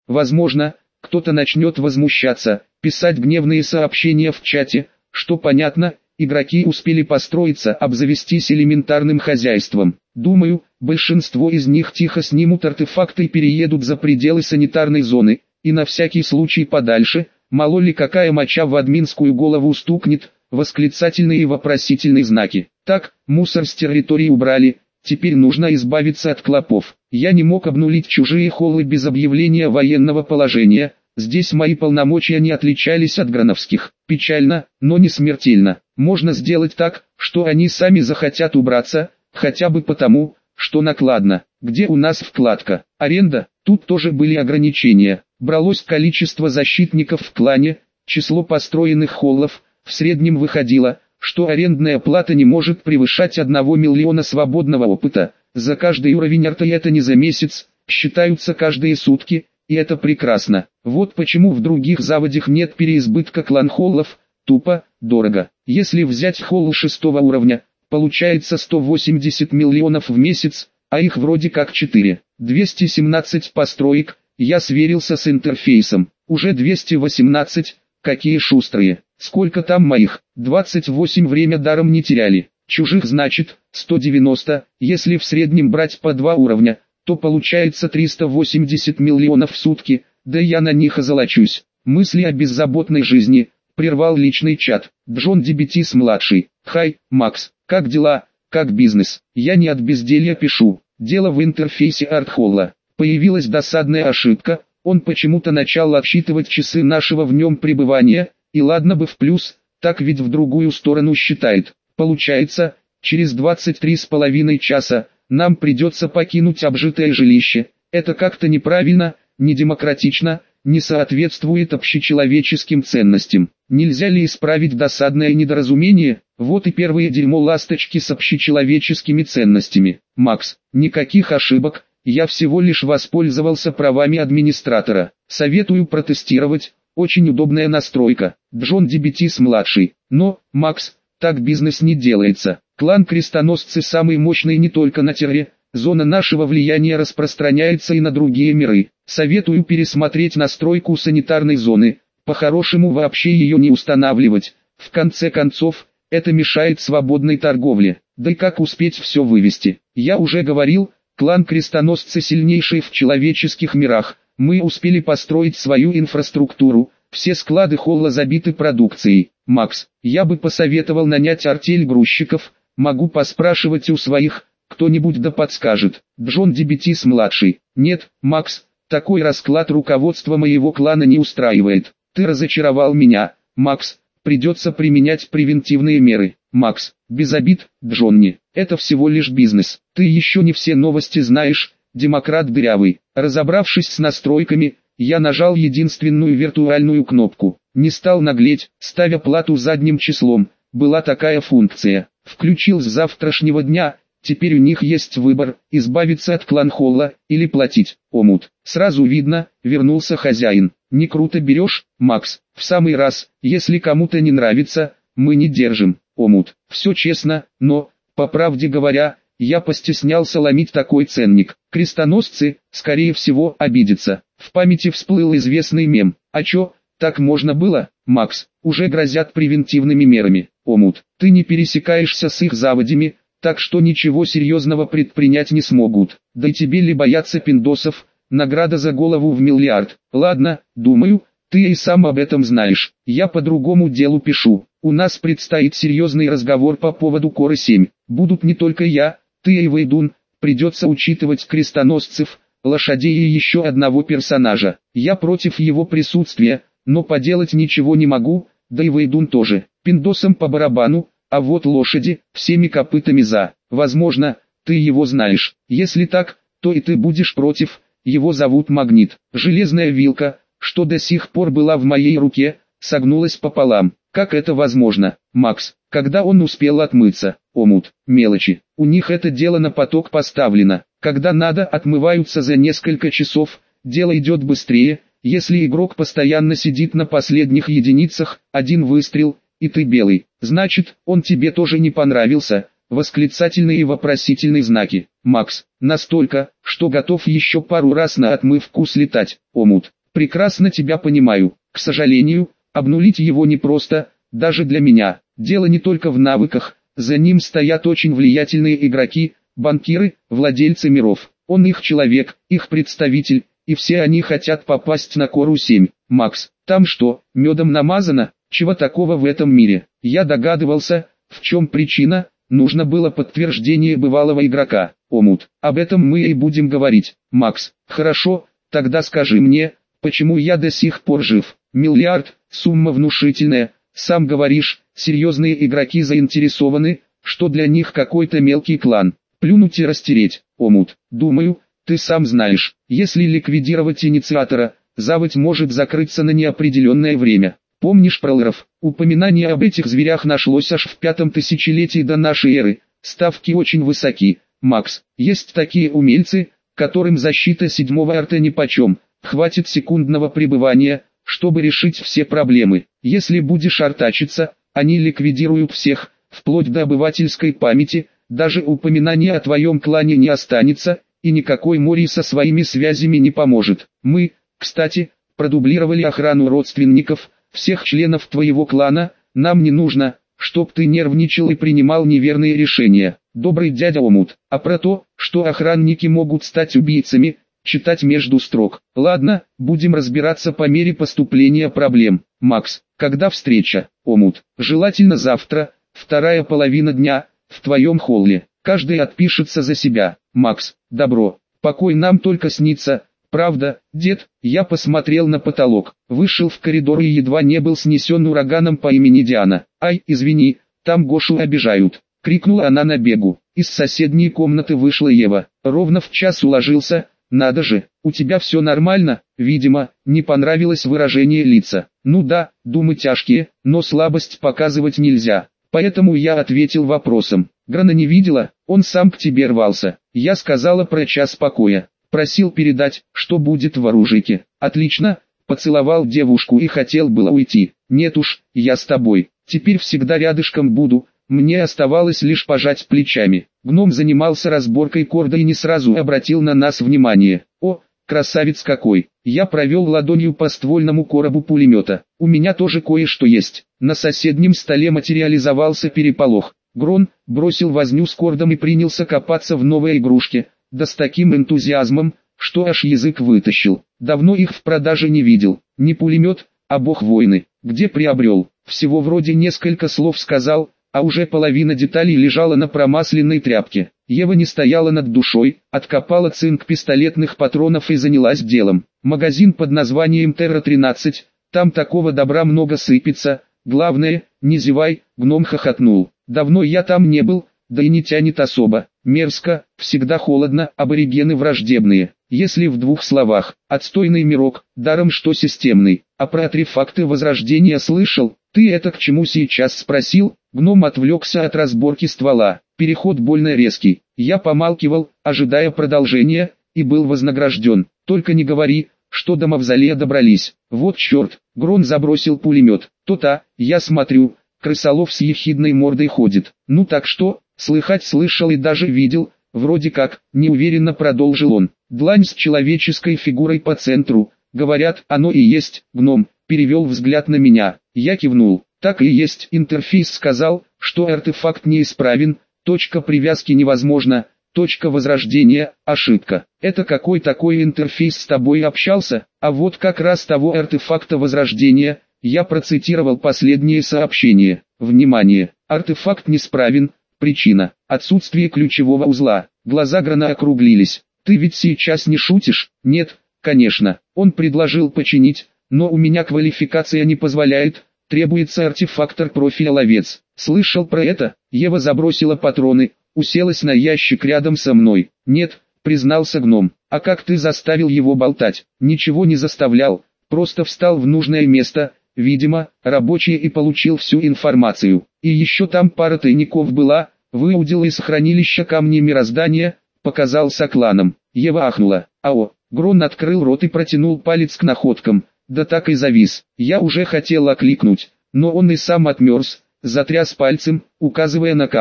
Возможно, кто-то начнет возмущаться, писать гневные сообщения в чате, что понятно, игроки успели построиться, обзавестись элементарным хозяйством. Думаю, большинство из них тихо снимут артефакты и переедут за пределы санитарной зоны, и на всякий случай подальше, мало ли какая моча в админскую голову стукнет, восклицательные и вопросительные знаки. Так, мусор с территории убрали, теперь нужно избавиться от клопов. Я не мог обнулить чужие холлы без объявления военного положения, здесь мои полномочия не отличались от грановских. Печально, но не смертельно. Можно сделать так, что они сами захотят убраться, хотя бы потому, что накладно. Где у нас вкладка? Аренда? Тут тоже были ограничения. Бралось количество защитников в клане, число построенных холлов, в среднем выходило, что арендная плата не может превышать 1 миллиона свободного опыта. За каждый уровень арта, это не за месяц, считаются каждые сутки, и это прекрасно. Вот почему в других заводях нет переизбытка клан-холлов, тупо, дорого. Если взять холл 6 уровня, получается 180 миллионов в месяц, а их вроде как 4. 217 построек, я сверился с интерфейсом, уже 218, какие шустрые. Сколько там моих? 28 время даром не теряли. Чужих значит 190, если в среднем брать по 2 уровня, то получается 380 миллионов в сутки, да я на них озолочусь. Мысли о беззаботной жизни, прервал личный чат. Джон Дебетис-младший. Хай, Макс, как дела, как бизнес? Я не от безделья пишу. Дело в интерфейсе артхолла. Появилась досадная ошибка, он почему-то начал отсчитывать часы нашего в нем пребывания, и ладно бы в плюс, так ведь в другую сторону считает. Получается, через 23,5 часа, нам придется покинуть обжитое жилище. Это как-то неправильно, недемократично, не соответствует общечеловеческим ценностям. Нельзя ли исправить досадное недоразумение? Вот и первые дерьмо ласточки с общечеловеческими ценностями. Макс, никаких ошибок, я всего лишь воспользовался правами администратора. Советую протестировать, очень удобная настройка. Джон Дебетис-младший. Но, Макс, так бизнес не делается. Клан Крестоносцы самый мощный не только на Терре, зона нашего влияния распространяется и на другие миры. Советую пересмотреть настройку санитарной зоны, по-хорошему вообще ее не устанавливать. В конце концов, это мешает свободной торговле. Да и как успеть все вывести? Я уже говорил, клан Крестоносцы сильнейший в человеческих мирах. Мы успели построить свою инфраструктуру, все склады холла забиты продукцией. Макс, я бы посоветовал нанять артель грузчиков, могу поспрашивать у своих, кто-нибудь да подскажет. Джон Дебетис-младший. Нет, Макс, такой расклад руководства моего клана не устраивает. Ты разочаровал меня, Макс, придется применять превентивные меры. Макс, без обид, Джонни, это всего лишь бизнес. Ты еще не все новости знаешь, демократ дырявый. Разобравшись с настройками, я нажал единственную виртуальную кнопку. Не стал наглеть, ставя плату задним числом. Была такая функция. Включил с завтрашнего дня. Теперь у них есть выбор, избавиться от клан-холла, или платить. Омут. Сразу видно, вернулся хозяин. Не круто берешь, Макс? В самый раз, если кому-то не нравится, мы не держим. Омут. Все честно, но, по правде говоря, я постеснялся ломить такой ценник. Крестоносцы, скорее всего, обидятся. В памяти всплыл известный мем. А чё, так можно было, Макс? Уже грозят превентивными мерами. Омут. Ты не пересекаешься с их заводями, так что ничего серьезного предпринять не смогут. Да и тебе ли бояться пиндосов, награда за голову в миллиард. Ладно, думаю, ты и сам об этом знаешь. Я по другому делу пишу. У нас предстоит серьезный разговор по поводу Коры 7. Будут не только я, ты и Вейдун, придется учитывать крестоносцев, лошадей и еще одного персонажа. Я против его присутствия, но поделать ничего не могу, да и Вейдун тоже. Пиндосам по барабану, а вот лошади, всеми копытами за. Возможно, ты его знаешь. Если так, то и ты будешь против. Его зовут Магнит. Железная вилка, что до сих пор была в моей руке, согнулась пополам. Как это возможно, Макс? Когда он успел отмыться? Омут. Мелочи. У них это дело на поток поставлено. Когда надо, отмываются за несколько часов. Дело идет быстрее. Если игрок постоянно сидит на последних единицах, один выстрел, и ты белый. Значит, он тебе тоже не понравился. восклицательные и вопросительные знаки. Макс, настолько, что готов еще пару раз на отмывку слетать. Омут, прекрасно тебя понимаю. К сожалению, обнулить его непросто, даже для меня. Дело не только в навыках, за ним стоят очень влиятельные игроки, банкиры, владельцы миров. Он их человек, их представитель, и все они хотят попасть на Кору-7. Макс, там что, медом намазано? Чего такого в этом мире? Я догадывался, в чем причина, нужно было подтверждение бывалого игрока. Омут, об этом мы и будем говорить. Макс, хорошо, тогда скажи мне, почему я до сих пор жив? Миллиард, сумма внушительная, сам говоришь, серьезные игроки заинтересованы, что для них какой-то мелкий клан. Плюнуть и растереть. Омут, думаю, ты сам знаешь, если ликвидировать инициатора, заводь может закрыться на неопределенное время. Помнишь про лоров? Упоминание об этих зверях нашлось аж в 5 тысячелетии до нашей эры. Ставки очень высоки. Макс, есть такие умельцы, которым защита 7-го арта нипочем. Хватит секундного пребывания, чтобы решить все проблемы. Если будешь артачиться, они ликвидируют всех, вплоть до обывательской памяти, даже упоминания о твоем клане не останется, и никакой Мори со своими связями не поможет. Мы, кстати, продублировали охрану родственников, всех членов твоего клана, нам не нужно, чтоб ты нервничал и принимал неверные решения. Добрый дядя Омут, а про то, что охранники могут стать убийцами, читать между строк. Ладно, будем разбираться по мере поступления проблем. Макс, когда встреча? Омут, желательно завтра, 2-я половина дня, в твоем холле. Каждый отпишется за себя. Макс, добро, покой нам только снится. Правда, дед, я посмотрел на потолок, вышел в коридор и едва не был снесен ураганом по имени Диана. Ай, извини, там Гошу обижают. Крикнула она на бегу. Из соседней комнаты вышла Ева. Ровно в час уложился. Надо же, у тебя все нормально? Видимо, не понравилось выражение лица. Ну да, думы тяжкие, но слабость показывать нельзя. Поэтому я ответил вопросом. Грана не видела, он сам к тебе рвался. Я сказала про час покоя. Просил передать, что будет в оружейке. Отлично, поцеловал девушку и хотел было уйти. Нет уж, я с тобой. Теперь всегда рядышком буду. Мне оставалось лишь пожать плечами. Гном занимался разборкой корда и не сразу обратил на нас внимание. О, красавец какой! Я провел ладонью по ствольному коробу пулемета. У меня тоже кое-что есть. На соседнем столе материализовался переполох. Грон бросил возню с кордом и принялся копаться в новой игрушке. Да с таким энтузиазмом, что аж язык вытащил. Давно их в продаже не видел. Не пулемет, а бог войны. Где приобрел? Всего вроде несколько слов сказал, а уже половина деталей лежала на промасленной тряпке. Ева не стояла над душой, откопала цинк пистолетных патронов и занялась делом. Магазин под названием Терра-13, там такого добра много сыпется. Главное, не зевай, гном хохотнул. Давно я там не был, да и не тянет особо. Мерзко, всегда холодно, аборигены враждебные. Если в 2 словах, отстойный мирок, даром что системный. А про артефакты возрождения слышал? Ты это к чему сейчас спросил? Гном отвлекся от разборки ствола. Переход больно резкий. Я помалкивал, ожидая продолжения, и был вознагражден. Только не говори, что до мавзолея добрались. Вот черт, Грон забросил пулемет. То-то, я смотрю, крысолов с ехидной мордой ходит. Ну так что, слыхать слышал и даже видел, вроде как, неуверенно продолжил он. Длань с человеческой фигурой по центру. Говорят, оно и есть, гном, перевел взгляд на меня. Я кивнул. Так и есть, интерфейс сказал, что артефакт неисправен, точка привязки невозможна, точка возрождения, ошибка. Это какой такой интерфейс с тобой общался? А вот как раз того артефакта возрождения, я процитировал последнее сообщение. Внимание, артефакт неисправен, причина, отсутствие ключевого узла. Глаза Грана округлились. Ты ведь сейчас не шутишь? Нет, конечно, он предложил починить, но у меня квалификация не позволяет. Требуется артефактор профиля ловец. Слышал про это? Ева забросила патроны, уселась на ящик рядом со мной. Нет, признался гном. А как ты заставил его болтать? Ничего не заставлял, просто встал в нужное место, видимо, рабочий, и получил всю информацию. И еще там пара тайников была, выудил из хранилища камни мироздания, показал сокланам. Ева ахнула. Ао, Грон открыл рот и протянул палец к находкам. Да так и завис. Я уже хотел окликнуть, но он и сам отмерз, затряс пальцем, указывая на камни.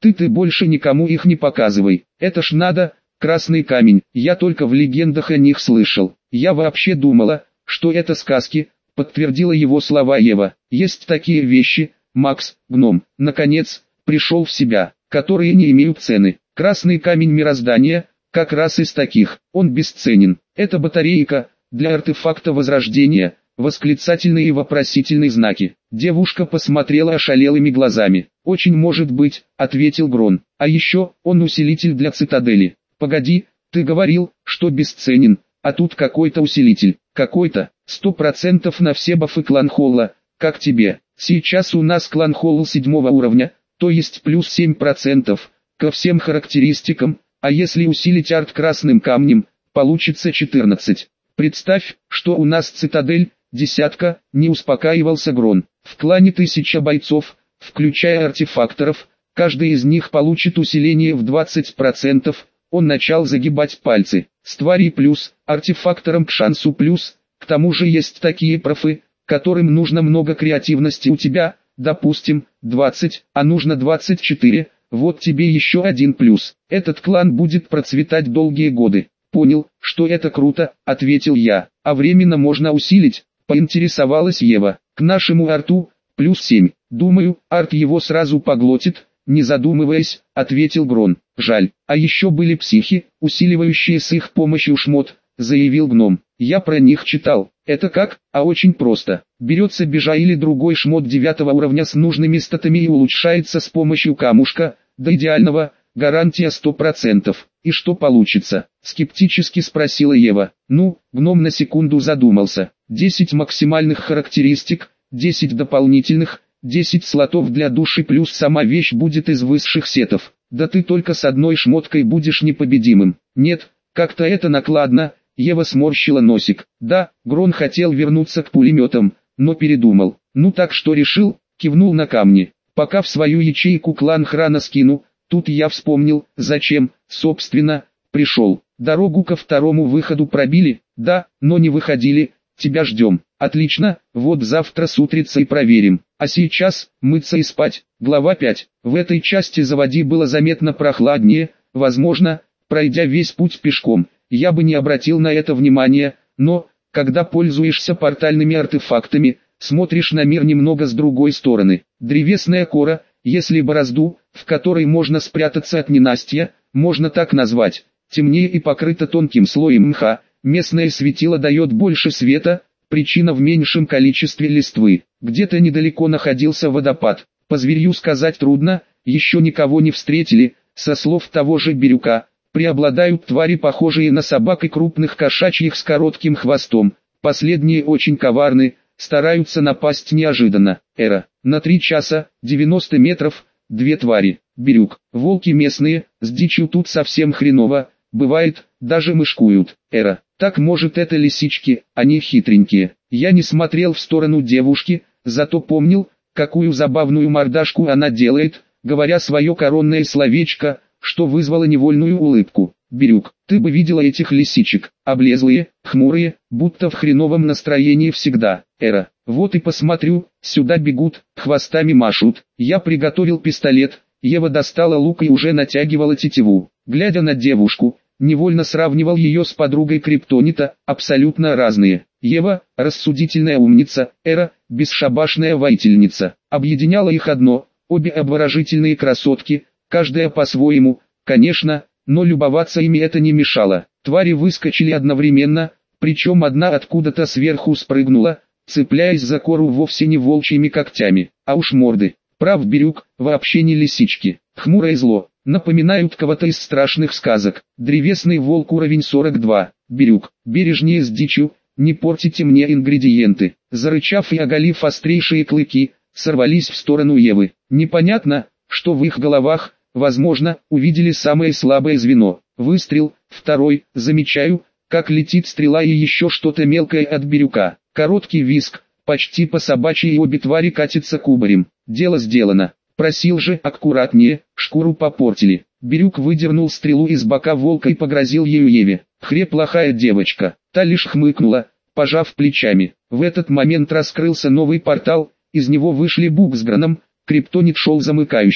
Ты больше никому их не показывай. Это ж надо, красный камень, я только в легендах о них слышал. Я вообще думала, что это сказки, подтвердила его слова Ева. Есть такие вещи, Макс, гном, наконец, пришел в себя, которые не имеют цены. Красный камень мироздания, как раз из таких, он бесценен. Это батарейка, для артефакта возрождения, восклицательные и вопросительные знаки. Девушка посмотрела ошалелыми глазами. «Очень может быть», — ответил Грон. «А еще, он усилитель для цитадели». «Погоди, ты говорил, что бесценен, а тут какой-то усилитель». «Какой-то, 100% на все бафы клан-холла, как тебе?» «Сейчас у нас клан-холл 7 уровня, то есть плюс 7% ко всем характеристикам, а если усилить арт красным камнем, получится 14. Представь, что у нас цитадель, десятка», не успокаивался Грон. «В клане 1000 бойцов, включая артефакторов, каждый из них получит усиление в 20%, он начал загибать пальцы. С тварей плюс, артефактором к шансу плюс, к тому же есть такие профы, которым нужно много креативности у тебя, допустим, 20, а нужно 24, вот тебе еще один плюс. Этот клан будет процветать долгие годы». «Понял, что это круто», — ответил я. «А временно можно усилить?» — поинтересовалась Ева. «К нашему арту, плюс 7. Думаю, арт его сразу поглотит», — не задумываясь, ответил Грон. «Жаль, а еще были психи, усиливающие с их помощью шмот», — заявил гном. «Я про них читал. Это как? А очень просто. Берется бежа или другой шмот 9 уровня с нужными статами и улучшается с помощью камушка, до идеального, гарантия 100%. И что получится?» — скептически спросила Ева. «Ну», — гном на секунду задумался. 10 максимальных характеристик, 10 дополнительных, 10 слотов для души плюс сама вещь будет из высших сетов. Да ты только с одной шмоткой будешь непобедимым. Нет, как-то это накладно. Ева сморщила носик. Да, Грон хотел вернуться к пулеметам, но передумал. «Ну так что решил?» — кивнул на камни. «Пока в свою ячейку клан Храна скину». Тут я вспомнил, зачем, собственно, пришел. «Дорогу ко второму выходу пробили?» «Да, но не выходили. Тебя ждем». «Отлично, вот завтра с утрицей проверим. А сейчас, мыться и спать». Глава 5. В этой части заводи было заметно прохладнее, возможно, пройдя весь путь пешком, я бы не обратил на это внимания, но, когда пользуешься портальными артефактами, смотришь на мир немного с другой стороны. Древесная кора, если борозду, в которой можно спрятаться от ненастья, можно так назвать, темнее и покрыта тонким слоем мха, местное светило дает больше света, причина в меньшем количестве листвы. Где-то недалеко находился водопад, по зверью сказать трудно, еще никого не встретили, со слов того же Бирюка, преобладают твари, похожие на собак и крупных кошачьих с коротким хвостом, последние очень коварны, стараются напасть неожиданно. Эра, на 3 часа, 90 метров, 2 твари. Бирюк, волки местные, с дичью тут совсем хреново, бывает, даже мышкуют. Эра, так может это лисички, они хитренькие. Я не смотрел в сторону девушки, зато помнил, какую забавную мордашку она делает, говоря свое коронное словечко, что вызвало невольную улыбку. Бирюк, ты бы видела этих лисичек, облезлые, хмурые, будто в хреновом настроении всегда. Эра, вот и посмотрю, сюда бегут, хвостами машут. Я приготовил пистолет, Ева достала лук и уже натягивала тетиву. Глядя на девушку, невольно сравнивал ее с подругой Криптонита, абсолютно разные. Ева, рассудительная умница, Эра, бесшабашная воительница. Объединяло их одно, обе обворожительные красотки, каждая по-своему, конечно, но любоваться ими это не мешало. Твари выскочили одновременно, причем одна откуда-то сверху спрыгнула, цепляясь за кору вовсе не волчьими когтями, а уж морды. Прав Бирюк, вообще не лисички, хмурое зло, напоминают кого-то из страшных сказок. Древесный волк уровень 42, Бирюк, бережнее с дичью, не портите мне ингредиенты. Зарычав и оголив острейшие клыки, сорвались в сторону Евы. Непонятно, что в их головах, возможно, увидели самое слабое звено. Выстрел, второй, замечаю, как летит стрела и еще что-то мелкое от Бирюка. Короткий визг, почти по собачьей, и обе твари катятся кубарем. Дело сделано. Просил же аккуратнее, шкуру попортили. Бирюк выдернул стрелу из бока волка и погрозил ею Еве. Хре, плохая девочка. Та лишь хмыкнула, пожав плечами. В этот момент раскрылся новый портал, из него вышли Бук с Граном, Криптонит шел замыкающим.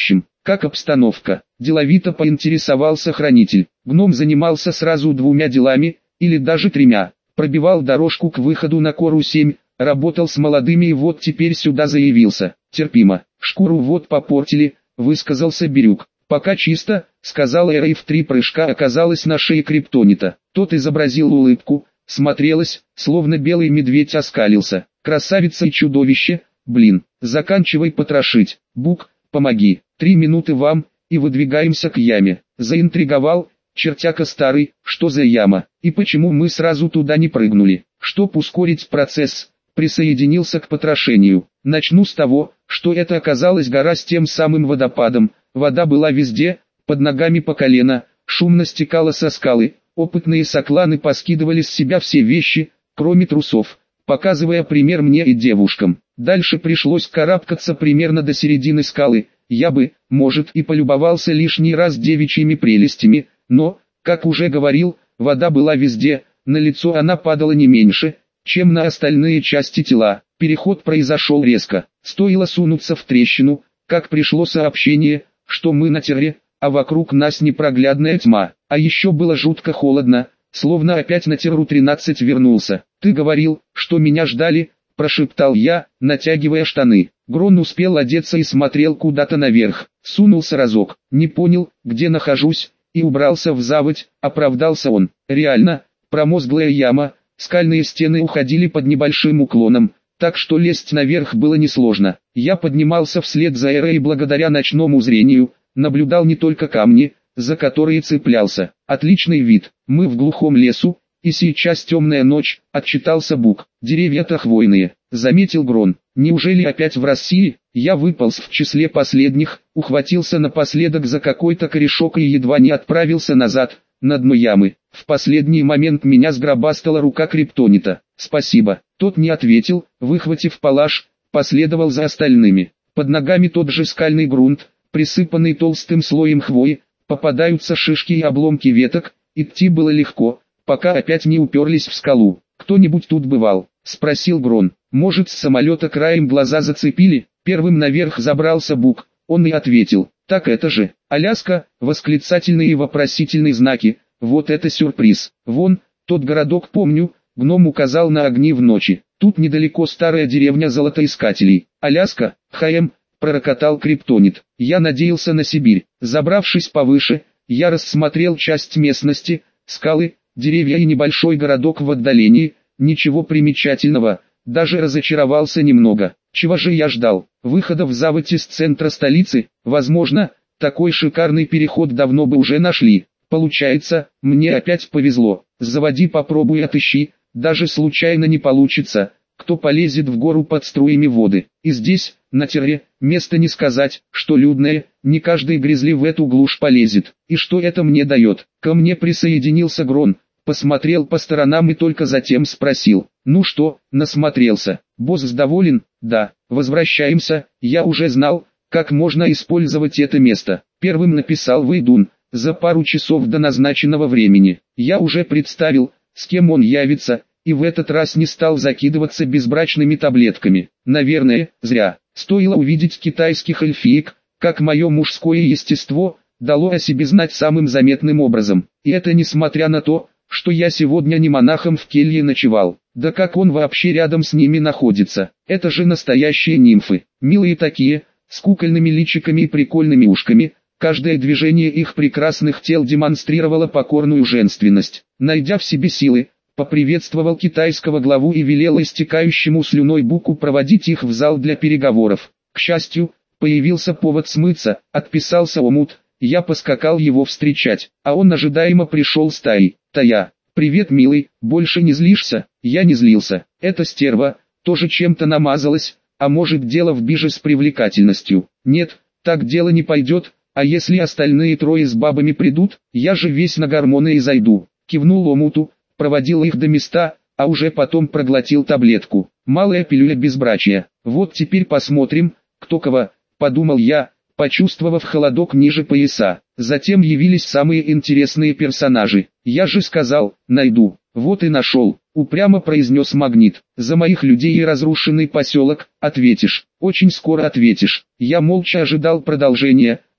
Как обстановка? Деловито поинтересовался хранитель. Гном занимался сразу двумя делами, или даже тремя. Пробивал дорожку к выходу на Кору 7, работал с молодыми и вот теперь сюда заявился. Терпимо. Шкуру вот попортили, высказался Бирюк. Пока чисто, сказал Эра и в 3 прыжка оказалась на шее криптонита. Тот изобразил улыбку, смотрелось, словно белый медведь оскалился. Красавица и чудовище, блин, заканчивай потрошить. Бук, помоги. 3 минуты вам, и выдвигаемся к яме. Заинтриговал, чертяка старый, что за яма, и почему мы сразу туда не прыгнули. Чтоб ускорить процесс, присоединился к потрошению. Начну с того, что это оказалась гора с тем самым водопадом. Вода была везде, под ногами по колено, шумно стекала со скалы. Опытные сокланы поскидывали с себя все вещи, кроме трусов, показывая пример мне и девушкам. Дальше пришлось карабкаться примерно до середины скалы. Я бы, может, и полюбовался лишний раз девичьими прелестями, но, как уже говорил, вода была везде, на лицо она падала не меньше, чем на остальные части тела. Переход произошел резко. Стоило сунуться в трещину, как пришло сообщение, что мы на терре, а вокруг нас непроглядная тьма. А еще было жутко холодно, словно опять на терру 13 вернулся. «Ты говорил, что меня ждали», – прошептал я, натягивая штаны. Грон успел одеться и смотрел куда-то наверх. Сунулся разок, не понял, где нахожусь, и убрался в заводь, оправдался он. Реально, промозглая яма, скальные стены уходили под небольшим уклоном, так что лезть наверх было несложно. Я поднимался вслед за Эрой и благодаря ночному зрению, наблюдал не только камни, за которые цеплялся. Отличный вид, мы в глухом лесу, и сейчас темная ночь, отчитался Бук. Деревья-то хвойные, заметил Грон. Неужели опять в России? Я выполз в числе последних, ухватился напоследок за какой-то корешок и едва не отправился назад, на дно ямы. В последний момент меня сгробастала рука криптонита. «Спасибо». Тот не ответил, выхватив палаш, последовал за остальными. Под ногами тот же скальный грунт, присыпанный толстым слоем хвои, попадаются шишки и обломки веток, идти было легко, пока опять не уперлись в скалу. «Кто-нибудь тут бывал?» – спросил Грон. «Может, с самолета краем глаза зацепили?» Первым наверх забрался Бук, он и ответил. «Так это же, Аляска!» Восклицательные и вопросительные знаки, вот это сюрприз. «Вон, тот городок помню», гном указал на огни в ночи. «Тут недалеко старая деревня золотоискателей. Аляска, ХМ», пророкотал криптонит. Я надеялся на Сибирь. Забравшись повыше, я рассмотрел часть местности, скалы, деревья и небольшой городок в отдалении, ничего примечательного, даже разочаровался немного. Чего же я ждал? Выхода в заводь из центра столицы? Возможно, такой шикарный переход давно бы уже нашли. Получается, мне опять повезло. Заводи, попробуй, отыщи, даже случайно не получится. Кто полезет в гору под струями воды? И здесь, на терре, место не сказать, что людное, не каждый гризли в эту глушь полезет. И что это мне дает? Ко мне присоединился Грон, посмотрел по сторонам и только затем спросил. «Ну что, насмотрелся? Босс доволен?» «Да, возвращаемся, я уже знал, как можно использовать это место». Первым написал Вейдун, за пару часов до назначенного времени. Я уже представил, с кем он явится, и в этот раз не стал закидываться безбрачными таблетками. Наверное, зря. Стоило увидеть китайских эльфиек, как мое мужское естество дало о себе знать самым заметным образом. И это несмотря на то, что я сегодня не монахом в келье ночевал. Да как он вообще рядом с ними находится? Это же настоящие нимфы. Милые такие, с кукольными личиками и прикольными ушками. Каждое движение их прекрасных тел демонстрировало покорную женственность. Найдя в себе силы, поприветствовал китайского главу и велел истекающему слюной Буку проводить их в зал для переговоров. К счастью, появился повод смыться, отписался омут, я поскакал его встречать, а он ожидаемо пришел стаей. «Тая, привет, милый, больше не злишься?» Я не злился. Эта стерва тоже чем-то намазалась, а может дело в биже с привлекательностью. Нет, так дело не пойдет, а если остальные трое с бабами придут, я же весь на гормоны и зайду. Кивнул омуту, проводил их до места, а уже потом проглотил таблетку. Малая пилюля безбрачия. Вот теперь посмотрим, кто кого, подумал я, почувствовав холодок ниже пояса. Затем явились самые интересные персонажи. Я же сказал, найду. Вот и нашел. Упрямо произнес Магнит. За моих людей и разрушенный поселок, ответишь. Очень скоро ответишь. Я молча ожидал продолжения.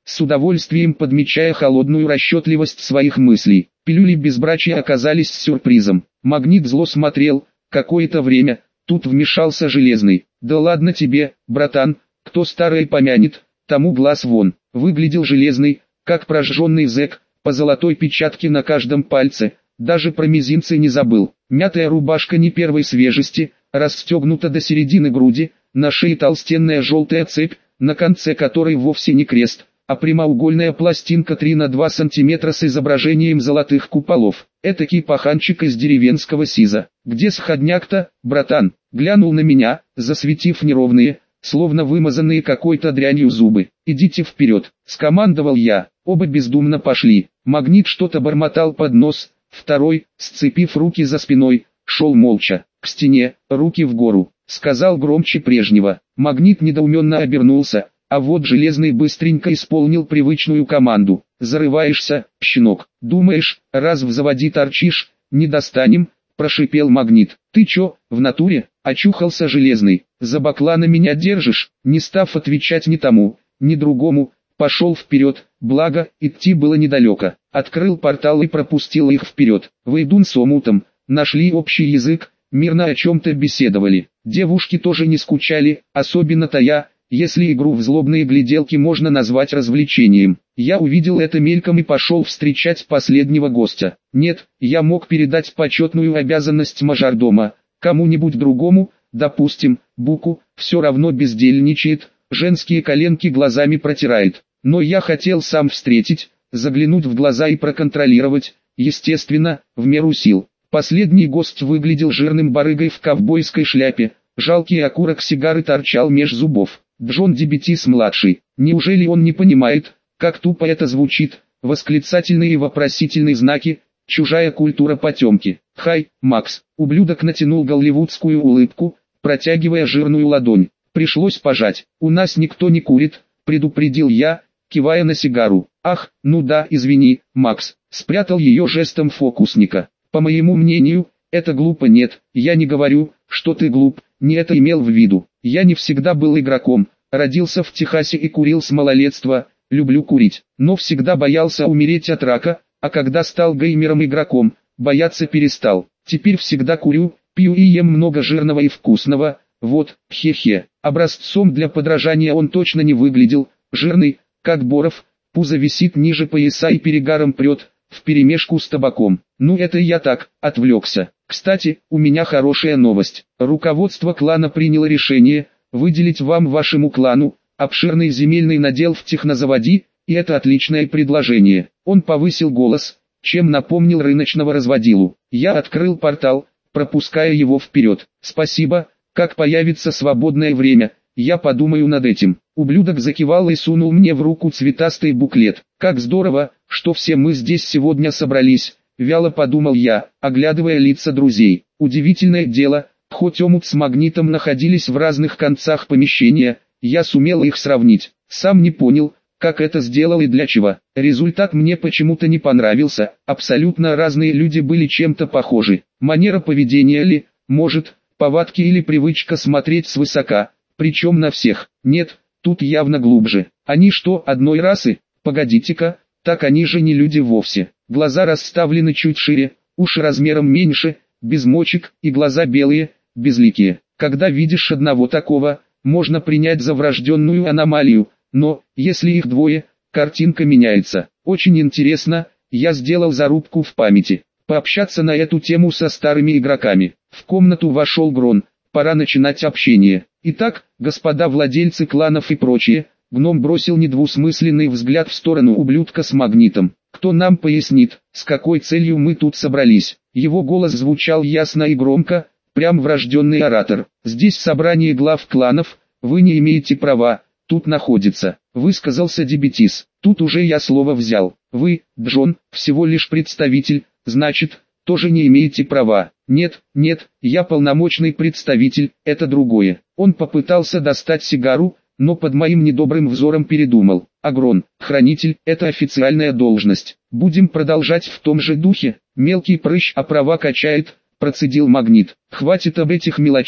с удовольствием подмечая холодную расчетливость своих мыслей. Пилюли безбрачия оказались сюрпризом. Магнит зло смотрел, какое-то время, тут вмешался Железный. «Да ладно тебе, братан, кто старое помянет, тому глаз вон». Выглядел Железный, как прожженный зэк, по золотой печатке на каждом пальце, даже про мизинцы не забыл. Мятая рубашка не первой свежести, расстегнута до середины груди, на шее толстенная желтая цепь, на конце которой вовсе не крест, а прямоугольная пластинка 3 на 2 сантиметра с изображением золотых куполов. Этакий паханчик из деревенского СИЗа. «Где сходняк-то, братан?» Глянул на меня, засветив неровные, словно вымазанные какой-то дрянью зубы. «Идите вперед», — скомандовал я. Оба бездумно пошли. Магнит что-то бормотал под нос, второй, сцепив руки за спиной, шел молча. «К стене, руки в гору», — сказал громче прежнего. Магнит недоуменно обернулся, а вот Железный быстренько исполнил привычную команду. «Зарываешься, щенок. Думаешь, раз в заводе торчишь, не достанем?» — прошипел Магнит. «Ты чё, в натуре?» — очухался Железный. «За баклана меня держишь?» Не став отвечать ни тому, ни другому, пошел вперед, благо, идти было недалеко. Открыл портал и пропустил их вперед. Вейдун с Омутом нашли общий язык, мирно о чем-то беседовали. Девушки тоже не скучали, особенно-то я, если игру в злобные гляделки можно назвать развлечением. Я увидел это мельком и пошел встречать последнего гостя. Нет, я мог передать почетную обязанность мажордома кому-нибудь другому, допустим, Буку, все равно бездельничает, женские коленки глазами протирает. Но я хотел сам встретить, заглянуть в глаза и проконтролировать, естественно, в меру сил. Последний гость выглядел жирным барыгой в ковбойской шляпе, жалкий окурок сигары торчал меж зубов. Джон Дебетис-младший. Неужели он не понимает, как тупо это звучит? Восклицательные и вопросительные знаки, чужая культура потемки. «Хай, Макс!» Ублюдок натянул голливудскую улыбку, протягивая жирную ладонь. Пришлось пожать. «У нас никто не курит», предупредил я, кивая на сигару. «Ах, ну да, извини, Макс», спрятал ее жестом фокусника. «По моему мнению, это глупо». «Нет, я не говорю, что ты глуп, не это имел в виду. Я не всегда был игроком, родился в Техасе и курил с малолетства, люблю курить, но всегда боялся умереть от рака, а когда стал геймером-игроком, бояться перестал. Теперь всегда курю, пью и ем много жирного и вкусного, вот, хе-хе». Образцом для подражания он точно не выглядел, жирный, как Боров, пузо висит ниже пояса и перегаром прет, вперемешку с табаком. Ну это я так, отвлекся. Кстати, у меня хорошая новость. Руководство клана приняло решение выделить вам, вашему клану, обширный земельный надел в технозаводе, и это отличное предложение. Он повысил голос, чем напомнил рыночного разводилу. Я открыл портал, пропуская его вперед. «Спасибо, как появится свободное время, я подумаю над этим». Ублюдок закивал и сунул мне в руку цветастый буклет. «Как здорово, что все мы здесь сегодня собрались», вяло подумал я, оглядывая лица друзей. Удивительное дело, хоть Омут с Магнитом находились в разных концах помещения, я сумел их сравнить. Сам не понял, как это сделал и для чего. Результат мне почему-то не понравился, абсолютно разные люди были чем-то похожи. Манера поведения ли, может, повадки или привычка смотреть свысока, причем на всех. Нет, тут явно глубже. Они что, одной расы? Погодите-ка, так они же не люди вовсе. Глаза расставлены чуть шире, уши размером меньше, без мочек, и глаза белые, безликие. Когда видишь одного такого, можно принять за врожденную аномалию, но, если их двое, картинка меняется. Очень интересно, я сделал зарубку в памяти. Пообщаться на эту тему со старыми игроками. В комнату вошел Грон, пора начинать общение. «Итак, господа владельцы кланов и прочее», гном бросил недвусмысленный взгляд в сторону ублюдка с Магнитом. «Кто нам пояснит, с какой целью мы тут собрались?» Его голос звучал ясно и громко, прям врожденный оратор. «Здесь собрание глав кланов, вы не имеете права тут находиться», высказался Дебетис. «Тут уже я слово взял. Вы, Джон, всего лишь представитель, значит, тоже не имеете права». «Нет, нет, я полномочный представитель, это другое». Он попытался достать сигару, но под моим недобрым взором передумал. «Агрон, хранитель, это официальная должность. Будем продолжать в том же духе?» «Мелкий прыщ, а права качает», процедил Магнит. «Хватит об этих мелочах,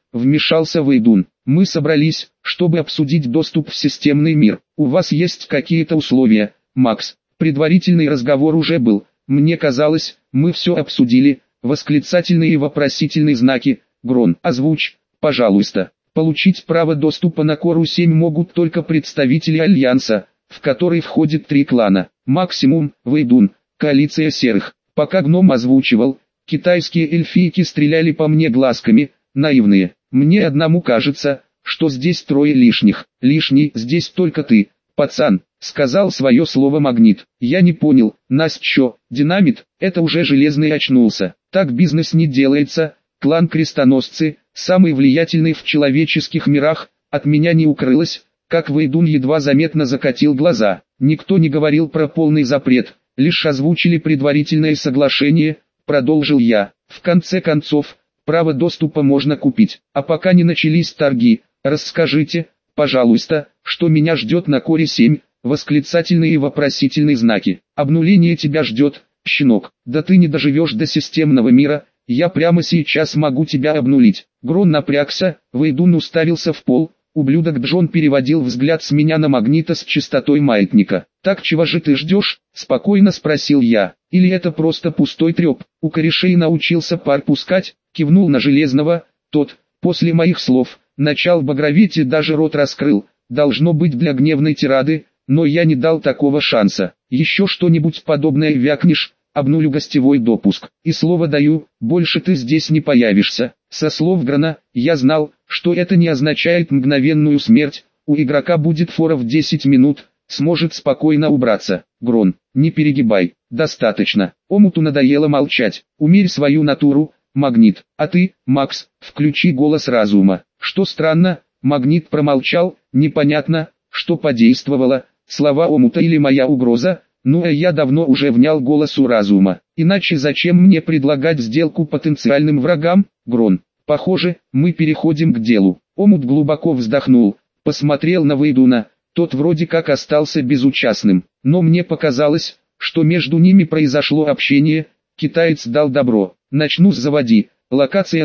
вмешался Вейдун. Мы собрались, чтобы обсудить доступ в системный мир. У вас есть какие-то условия, Макс? Предварительный разговор уже был. Мне казалось, мы все обсудили. Восклицательные и вопросительные знаки. Грон, озвучь, пожалуйста. Получить право доступа на Кору-7 могут только представители Альянса, в который входит 3 клана. Максимум, Вейдун, коалиция серых. Пока гном озвучивал, китайские эльфийки стреляли по мне глазками, наивные. Мне одному кажется, что здесь 3 лишних. Лишний здесь только ты, пацан, сказал свое слово Магнит. Я не понял, нас чё, динамит? Это уже Железный очнулся. Так бизнес не делается. Клан Крестоносцы, самый влиятельный в человеческих мирах, от меня не укрылось, как Вейдун едва заметно закатил глаза. Никто не говорил про полный запрет, лишь озвучили предварительное соглашение, продолжил я. В конце концов, право доступа можно купить, а пока не начались торги, расскажите, пожалуйста, что меня ждет на Коре-7, восклицательные и вопросительные знаки. Обнуление тебя ждет, щенок, да ты не доживешь до системного мира. Я прямо сейчас могу тебя обнулить. Грон напрягся, Вейдун уставился в пол, ублюдок Джон переводил взгляд с меня на Магнита с частотой маятника. Так чего же ты ждешь? Спокойно спросил я. Или это просто пустой треп? У корешей научился пар пускать, кивнул на Железного, тот, после моих слов, начал багроветь и даже рот раскрыл, должно быть для гневной тирады, но я не дал такого шанса. Еще что-нибудь подобное вякнешь, обнулю гостевой допуск. И слово даю, больше ты здесь не появишься. Со слов Грона, я знал, что это не означает мгновенную смерть. У игрока будет фора в 10 минут, сможет спокойно убраться. Грон, не перегибай, достаточно. Омуту надоело молчать. Умерь свою натуру, Магнит. А ты, Макс, включи голос разума. Что странно, Магнит промолчал, непонятно, что подействовало, слова Омута или моя угроза. Ну а я давно уже внял голосу разума. Иначе зачем мне предлагать сделку потенциальным врагам? Грон, похоже, мы переходим к делу. Омут глубоко вздохнул, посмотрел на Вейдуна, тот вроде как остался безучастным. Но мне показалось, что между ними произошло общение. Китаец дал добро. Начну с заводи. Локация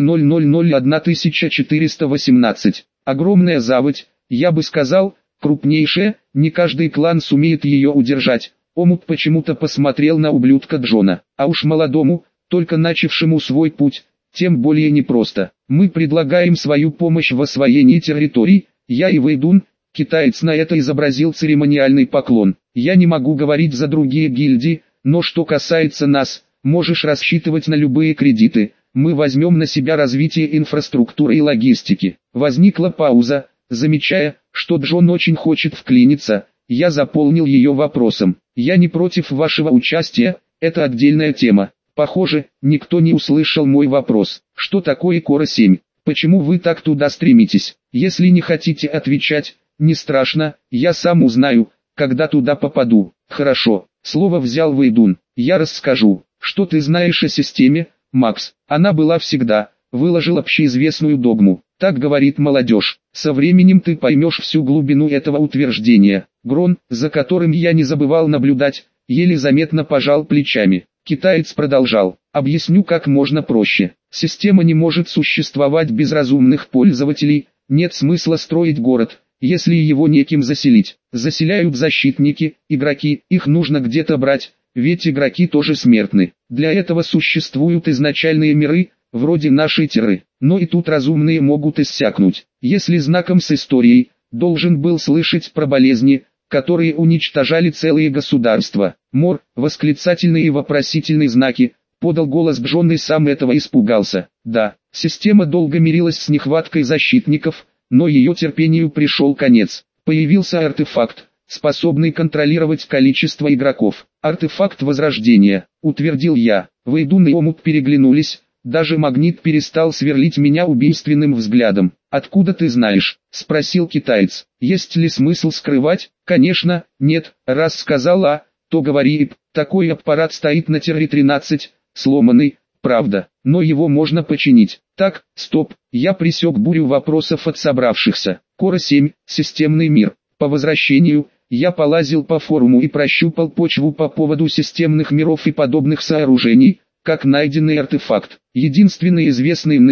00011418. Огромная заводь, я бы сказал, крупнейшая, не каждый клан сумеет ее удержать. Омут почему-то посмотрел на ублюдка Джона, а уж молодому, только начавшему свой путь, тем более непросто. Мы предлагаем свою помощь в освоении территорий, я и Вейдун. Китаец на это изобразил церемониальный поклон. Я не могу говорить за другие гильдии, но что касается нас, можешь рассчитывать на любые кредиты. Мы возьмем на себя развитие инфраструктуры и логистики. Возникла пауза, замечая, что Джон очень хочет вклиниться. Я заполнил ее вопросом. Я не против вашего участия, это отдельная тема. Похоже, никто не услышал мой вопрос. Что такое Кора-7? Почему вы так туда стремитесь? Если не хотите отвечать, не страшно, я сам узнаю, когда туда попаду. Хорошо, слово взял Вейдун. Я расскажу, что ты знаешь о системе, Макс. Она была всегда, выложил общеизвестную догму. Так говорит молодежь. Со временем ты поймешь всю глубину этого утверждения. Грон, за которым я не забывал наблюдать, еле заметно пожал плечами. Китаец продолжал. Объясню как можно проще. Система не может существовать без разумных пользователей. Нет смысла строить город, если его неким заселить. Заселяют защитники, игроки, их нужно где-то брать, ведь игроки тоже смертны. Для этого существуют изначальные миры, вроде нашей Терры. Но и тут разумные могут иссякнуть. Если знаком с историей, должен был слышать про болезни, которые уничтожали целые государства. Мор, восклицательные и вопросительные знаки, подал голос Джон и сам этого испугался. Да, система долго мирилась с нехваткой защитников, но ее терпению пришел конец. Появился артефакт, способный контролировать количество игроков. Артефакт Возрождения, утвердил я. Вейдун и Омут переглянулись. Даже Магнит перестал сверлить меня убийственным взглядом. «Откуда ты знаешь?» – спросил китаец. «Есть ли смысл скрывать?» «Конечно, нет. Раз сказал А, то говори. Такой аппарат стоит на Терре-13, сломанный, правда, но его можно починить». Так, стоп, я пресек бурю вопросов от собравшихся. Кора-7, системный мир. По возвращению, я полазил по форуму и прощупал почву по поводу системных миров и подобных сооружений, как найденный артефакт. Единственный известный ныне,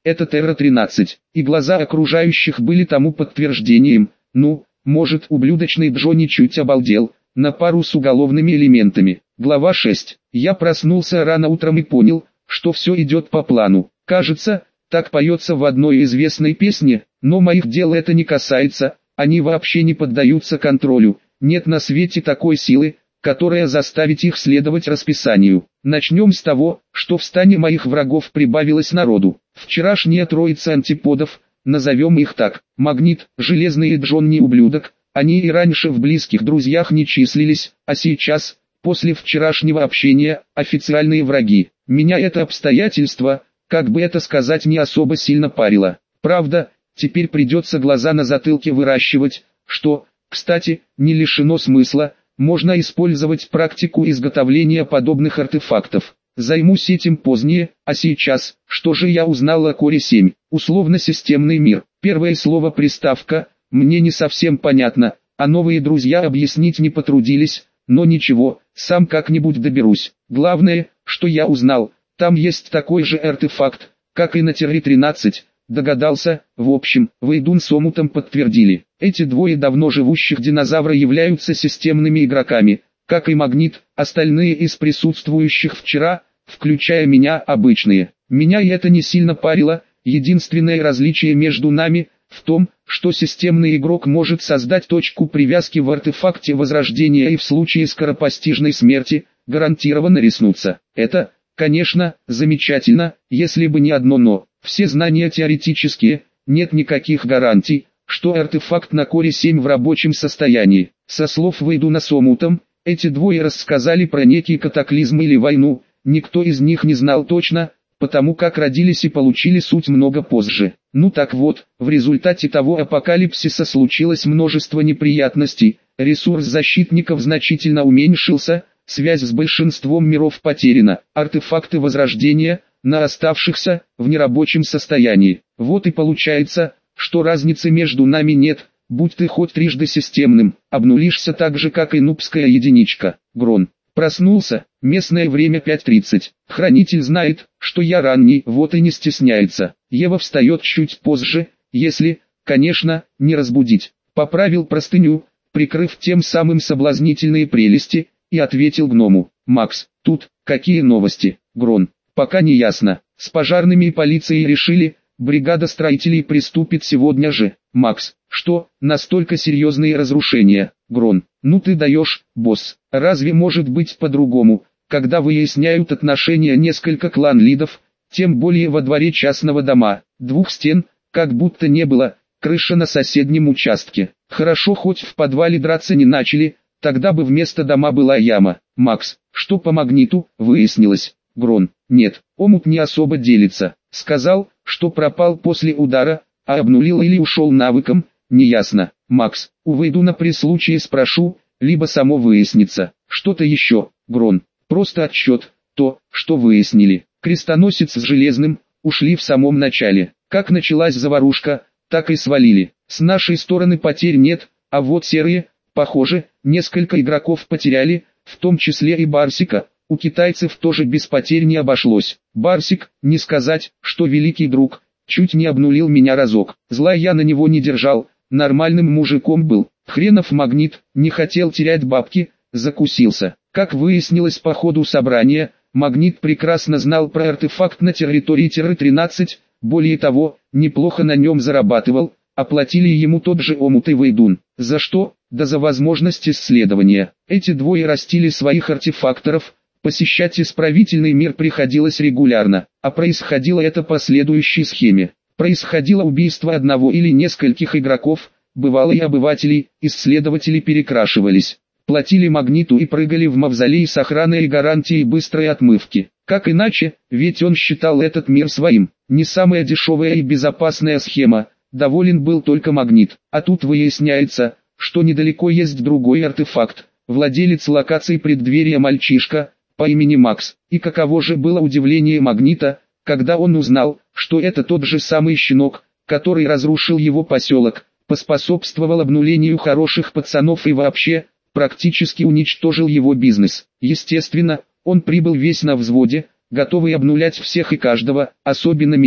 это Терра-13, и глаза окружающих были тому подтверждением. Ну, может, ублюдочный Джонни чуть обалдел, на пару с уголовными элементами. Глава 6. Я проснулся рано утром и понял, что все идет по плану. Кажется, так поется в одной известной песне, но моих дел это не касается, они вообще не поддаются контролю. Нет на свете такой силы, которая заставит их следовать расписанию. Начнем с того, что в стане моих врагов прибавилось народу. Вчерашняя троица антиподов, назовем их так, Магнит, Железный и Джонни ублюдок, они и раньше в близких друзьях не числились, а сейчас, после вчерашнего общения, официальные враги. Меня это обстоятельство, как бы это сказать, не особо сильно парило. Правда, теперь придется глаза на затылке выращивать, что, кстати, не лишено смысла. Можно использовать практику изготовления подобных артефактов. Займусь этим позднее, а сейчас, что же я узнал о Коре 7? Условно-системный мир. Первое слово приставка, мне не совсем понятно, а новые друзья объяснить не потрудились, но ничего, сам как-нибудь доберусь. Главное, что я узнал, там есть такой же артефакт, как и на Терре-13. Догадался, в общем, Вейдун с Омутом подтвердили. Эти двое давно живущих динозавра являются системными игроками, как и Магнит, остальные из присутствующих вчера, включая меня, обычные. Меня и это не сильно парило, единственное различие между нами в том, что системный игрок может создать точку привязки в артефакте возрождения и в случае скоропостижной смерти, гарантированно риснуться. Это, конечно, замечательно, если бы не одно «но». Все знания теоретические, нет никаких гарантий, что артефакт на Коре 7 в рабочем состоянии. Со слов Вейдуна с Омутом, эти двое рассказали про некий катаклизм или войну, никто из них не знал точно, потому как родились и получили суть много позже. Ну так вот, в результате того апокалипсиса случилось множество неприятностей, ресурс защитников значительно уменьшился, связь с большинством миров потеряна, артефакты возрождения – на оставшихся, в нерабочем состоянии. Вот и получается, что разницы между нами нет, будь ты хоть трижды системным, обнулишься так же как и нубская единичка. Грон. Проснулся, местное время 5:30. Хранитель знает, что я ранний, вот и не стесняется. Ева встает чуть позже, если, конечно, не разбудить. Поправил простыню, прикрыв тем самым соблазнительные прелести, и ответил гному. «Макс, тут, какие новости?» Грон. «Пока не ясно. С пожарными и полицией решили, бригада строителей приступит сегодня же». Макс. «Что, настолько серьезные разрушения?» Грон. «Ну ты даешь, босс. Разве может быть по-другому, когда выясняют отношения несколько клан-лидов, тем более во дворе частного дома, двух стен, как будто не было, крыша на соседнем участке. Хорошо хоть в подвале драться не начали, тогда бы вместо дома была яма». Макс. «Что по Магниту, выяснилось?» Грон. «Нет, Омут не особо делится. Сказал, что пропал после удара, а обнулил или ушел навыком, неясно». Макс. «У Вейдуна при случае спрошу, либо само выяснится. Что-то еще?» Грон. «Просто отсчет, то, что выяснили. Крестоносец с Железным ушли в самом начале. Как началась заварушка, так и свалили. С нашей стороны потерь нет, а вот серые, похоже, несколько игроков потеряли, в том числе и Барсика. У китайцев тоже без потерь не обошлось. Барсик, не сказать, что великий друг, чуть не обнулил меня разок. Зла я на него не держал, нормальным мужиком был. Хренов Магнит, не хотел терять бабки, закусился. Как выяснилось по ходу собрания, Магнит прекрасно знал про артефакт на территории Терры-13, более того, неплохо на нем зарабатывал, оплатили ему тот же Омут и Вейдун. За что? Да за возможность исследования. Эти двое растили своих артефакторов, посещать исправительный мир приходилось регулярно, а происходило это по следующей схеме. Происходило убийство одного или нескольких игроков, бывало и обывателей, исследователи перекрашивались. Платили Магниту и прыгали в мавзолей с охраной и гарантией быстрой отмывки. Как иначе, ведь он считал этот мир своим. Не самая дешевая и безопасная схема, доволен был только Магнит. А тут выясняется, что недалеко есть другой артефакт, владелец локации преддверия мальчишка, по имени Макс. И каково же было удивление Магнита, когда он узнал, что это тот же самый щенок, который разрушил его поселок, поспособствовал обнулению хороших пацанов и вообще, практически уничтожил его бизнес. Естественно, он прибыл весь на взводе, готовый обнулять всех и каждого, особенно меня.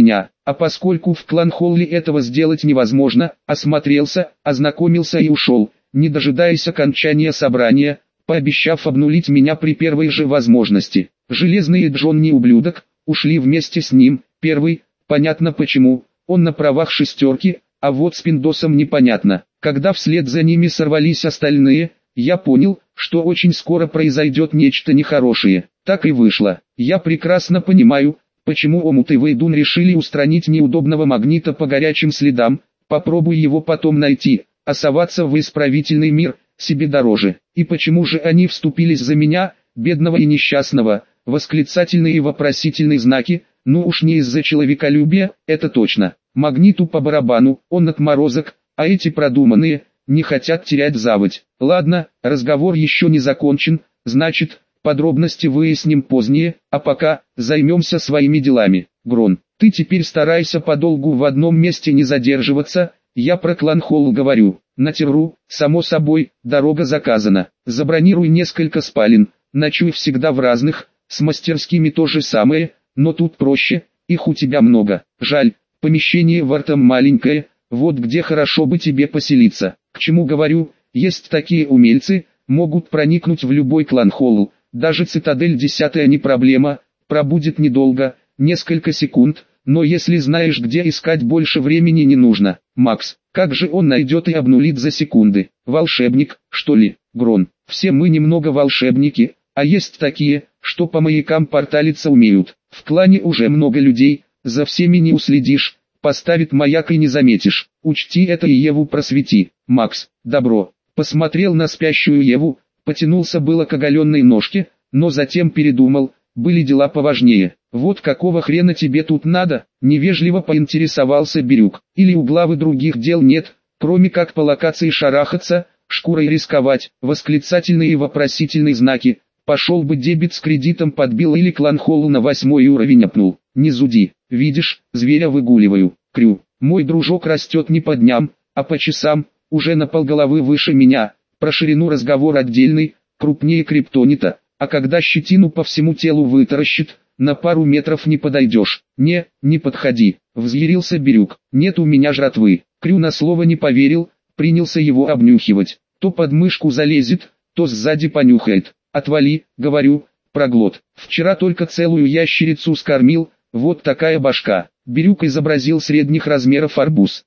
А поскольку в клан-холле этого сделать невозможно, осмотрелся, ознакомился и ушел, не дожидаясь окончания собрания, пообещав обнулить меня при первой же возможности. Железный Джон не ублюдок, ушли вместе с ним. Первый, понятно почему, он на правах шестерки, а вот с пиндосом непонятно. Когда вслед за ними сорвались остальные, я понял, что очень скоро произойдет нечто нехорошее. Так и вышло. Я прекрасно понимаю, почему Омут и Вейдун решили устранить неудобного магнита по горячим следам. Попробуй его потом найти, а соваться в исправительный мир себе дороже. И почему же они вступились за меня, бедного и несчастного? Восклицательные и вопросительные знаки. Ну уж не из-за человеколюбия, это точно. Магниту по барабану, он отморозок, а эти продуманные, не хотят терять заводь. Ладно, разговор еще не закончен, значит, подробности выясним позднее, а пока, займемся своими делами. Грон, ты теперь старайся подолгу в одном месте не задерживаться, я про клан-холл говорю. На Терру, само собой, дорога заказана. Забронируй несколько спален, ночуй всегда в разных, с мастерскими то же самое, но тут проще, их у тебя много. Жаль, помещение в Артом маленькое, вот где хорошо бы тебе поселиться. К чему говорю, есть такие умельцы, могут проникнуть в любой клан-холл, даже цитадель 10 не проблема, пробудет недолго, несколько секунд, но если знаешь где искать, больше времени не нужно. Макс, как же он найдет и обнулит за секунды? Волшебник, что ли? Грон, все мы немного волшебники, а есть такие, что по маякам порталиться умеют. В клане уже много людей, за всеми не уследишь, поставит маяк и не заметишь. Учти это и Еву просвети. Макс, добро. Посмотрел на спящую Еву, потянулся было к оголенной ножке, но затем передумал, были дела поважнее. Вот какого хрена тебе тут надо? Невежливо поинтересовался Бирюк. Или у главы других дел нет, кроме как по локации шарахаться, шкурой рисковать, восклицательные и вопросительные знаки. Пошел бы дебет с кредитом подбил или клан-холл на 8 уровень опнул. Не зуди, видишь, зверя выгуливаю. Крю, мой дружок растет не по дням, а по часам, уже на полголовы выше меня. Про ширину разговор отдельный, крупнее криптонита, а когда щетину по всему телу вытаращит, на пару метров не подойдешь. Не подходи, взъярился Бирюк. Нет у меня жратвы. Крю на слово не поверил, принялся его обнюхивать. То под мышку залезет, то сзади понюхает. Отвали, говорю, проглот. Вчера только целую ящерицу скормил, вот такая башка. Бирюк изобразил средних размеров арбуз.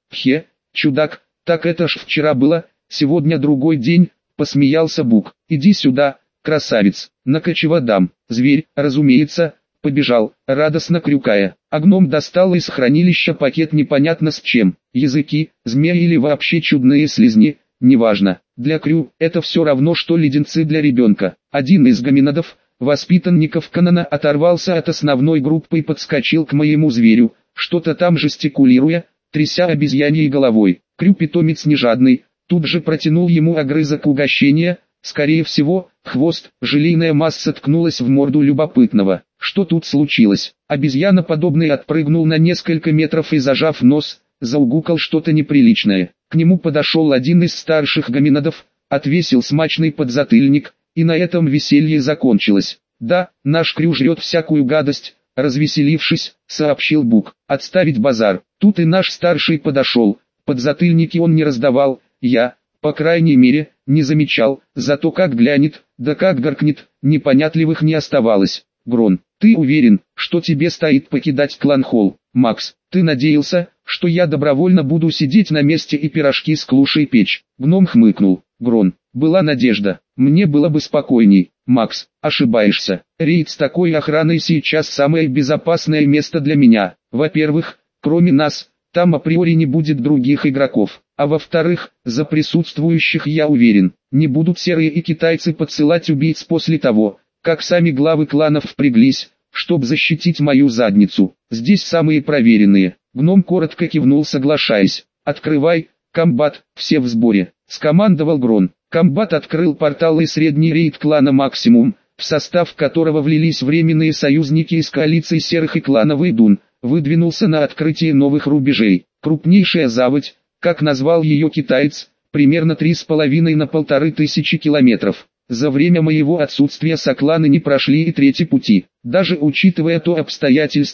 Чудак, так это ж вчера было, сегодня другой день, посмеялся Бук. Иди сюда, красавец, накачева дам. Зверь, разумеется, побежал, радостно крюкая. А гном достал из хранилища пакет непонятно с чем. Языки, змеи или вообще чудные слизни, неважно. Для Крю это все равно что леденцы для ребенка. Один из гоминидов, воспитанников Канана, оторвался от основной группы и подскочил к моему зверю, что-то там жестикулируя, тряся обезьяньей головой. Крю питомец не жадный, тут же протянул ему огрызок угощения, скорее всего, хвост, желейная масса ткнулась в морду любопытного. Что тут случилось? Обезьяноподобный отпрыгнул на несколько метров и, зажав нос, заугукал что-то неприличное. К нему подошел один из старших гоминидов, отвесил смачный подзатыльник, и на этом веселье закончилось. Да, наш Крю жрет всякую гадость, развеселившись, сообщил Бук. Отставить базар. Тут и наш старший подошел, подзатыльники он не раздавал, я, по крайней мере, не замечал, зато как глянет, да как гаркнет, непонятливых не оставалось. Грон, ты уверен, что тебе стоит покидать клан-холл? Макс, ты надеялся, что я добровольно буду сидеть на месте и пирожки с клушей печь? Гном хмыкнул. Грон, была надежда, мне было бы спокойней. Макс, ошибаешься. Рейд с такой охраной сейчас самое безопасное место для меня. Во-первых, кроме нас, там априори не будет других игроков. А во-вторых, за присутствующих я уверен, не будут серые и китайцы подсылать убийц после того, как сами главы кланов впряглись, чтобы защитить мою задницу. Здесь самые проверенные. Гном коротко кивнул, соглашаясь. «Открывай, комбат, все в сборе», — скомандовал Грон. Комбат открыл портал и средний рейд клана «Максимум», в состав которого влились временные союзники из коалиции серых и клана Вейдун, выдвинулся на открытие новых рубежей. Крупнейшая заводь, как назвал ее китаец, примерно 3,5 на 1500 километров. За время моего отсутствия сокланы не прошли и трети пути. Даже учитывая то обстоятельство,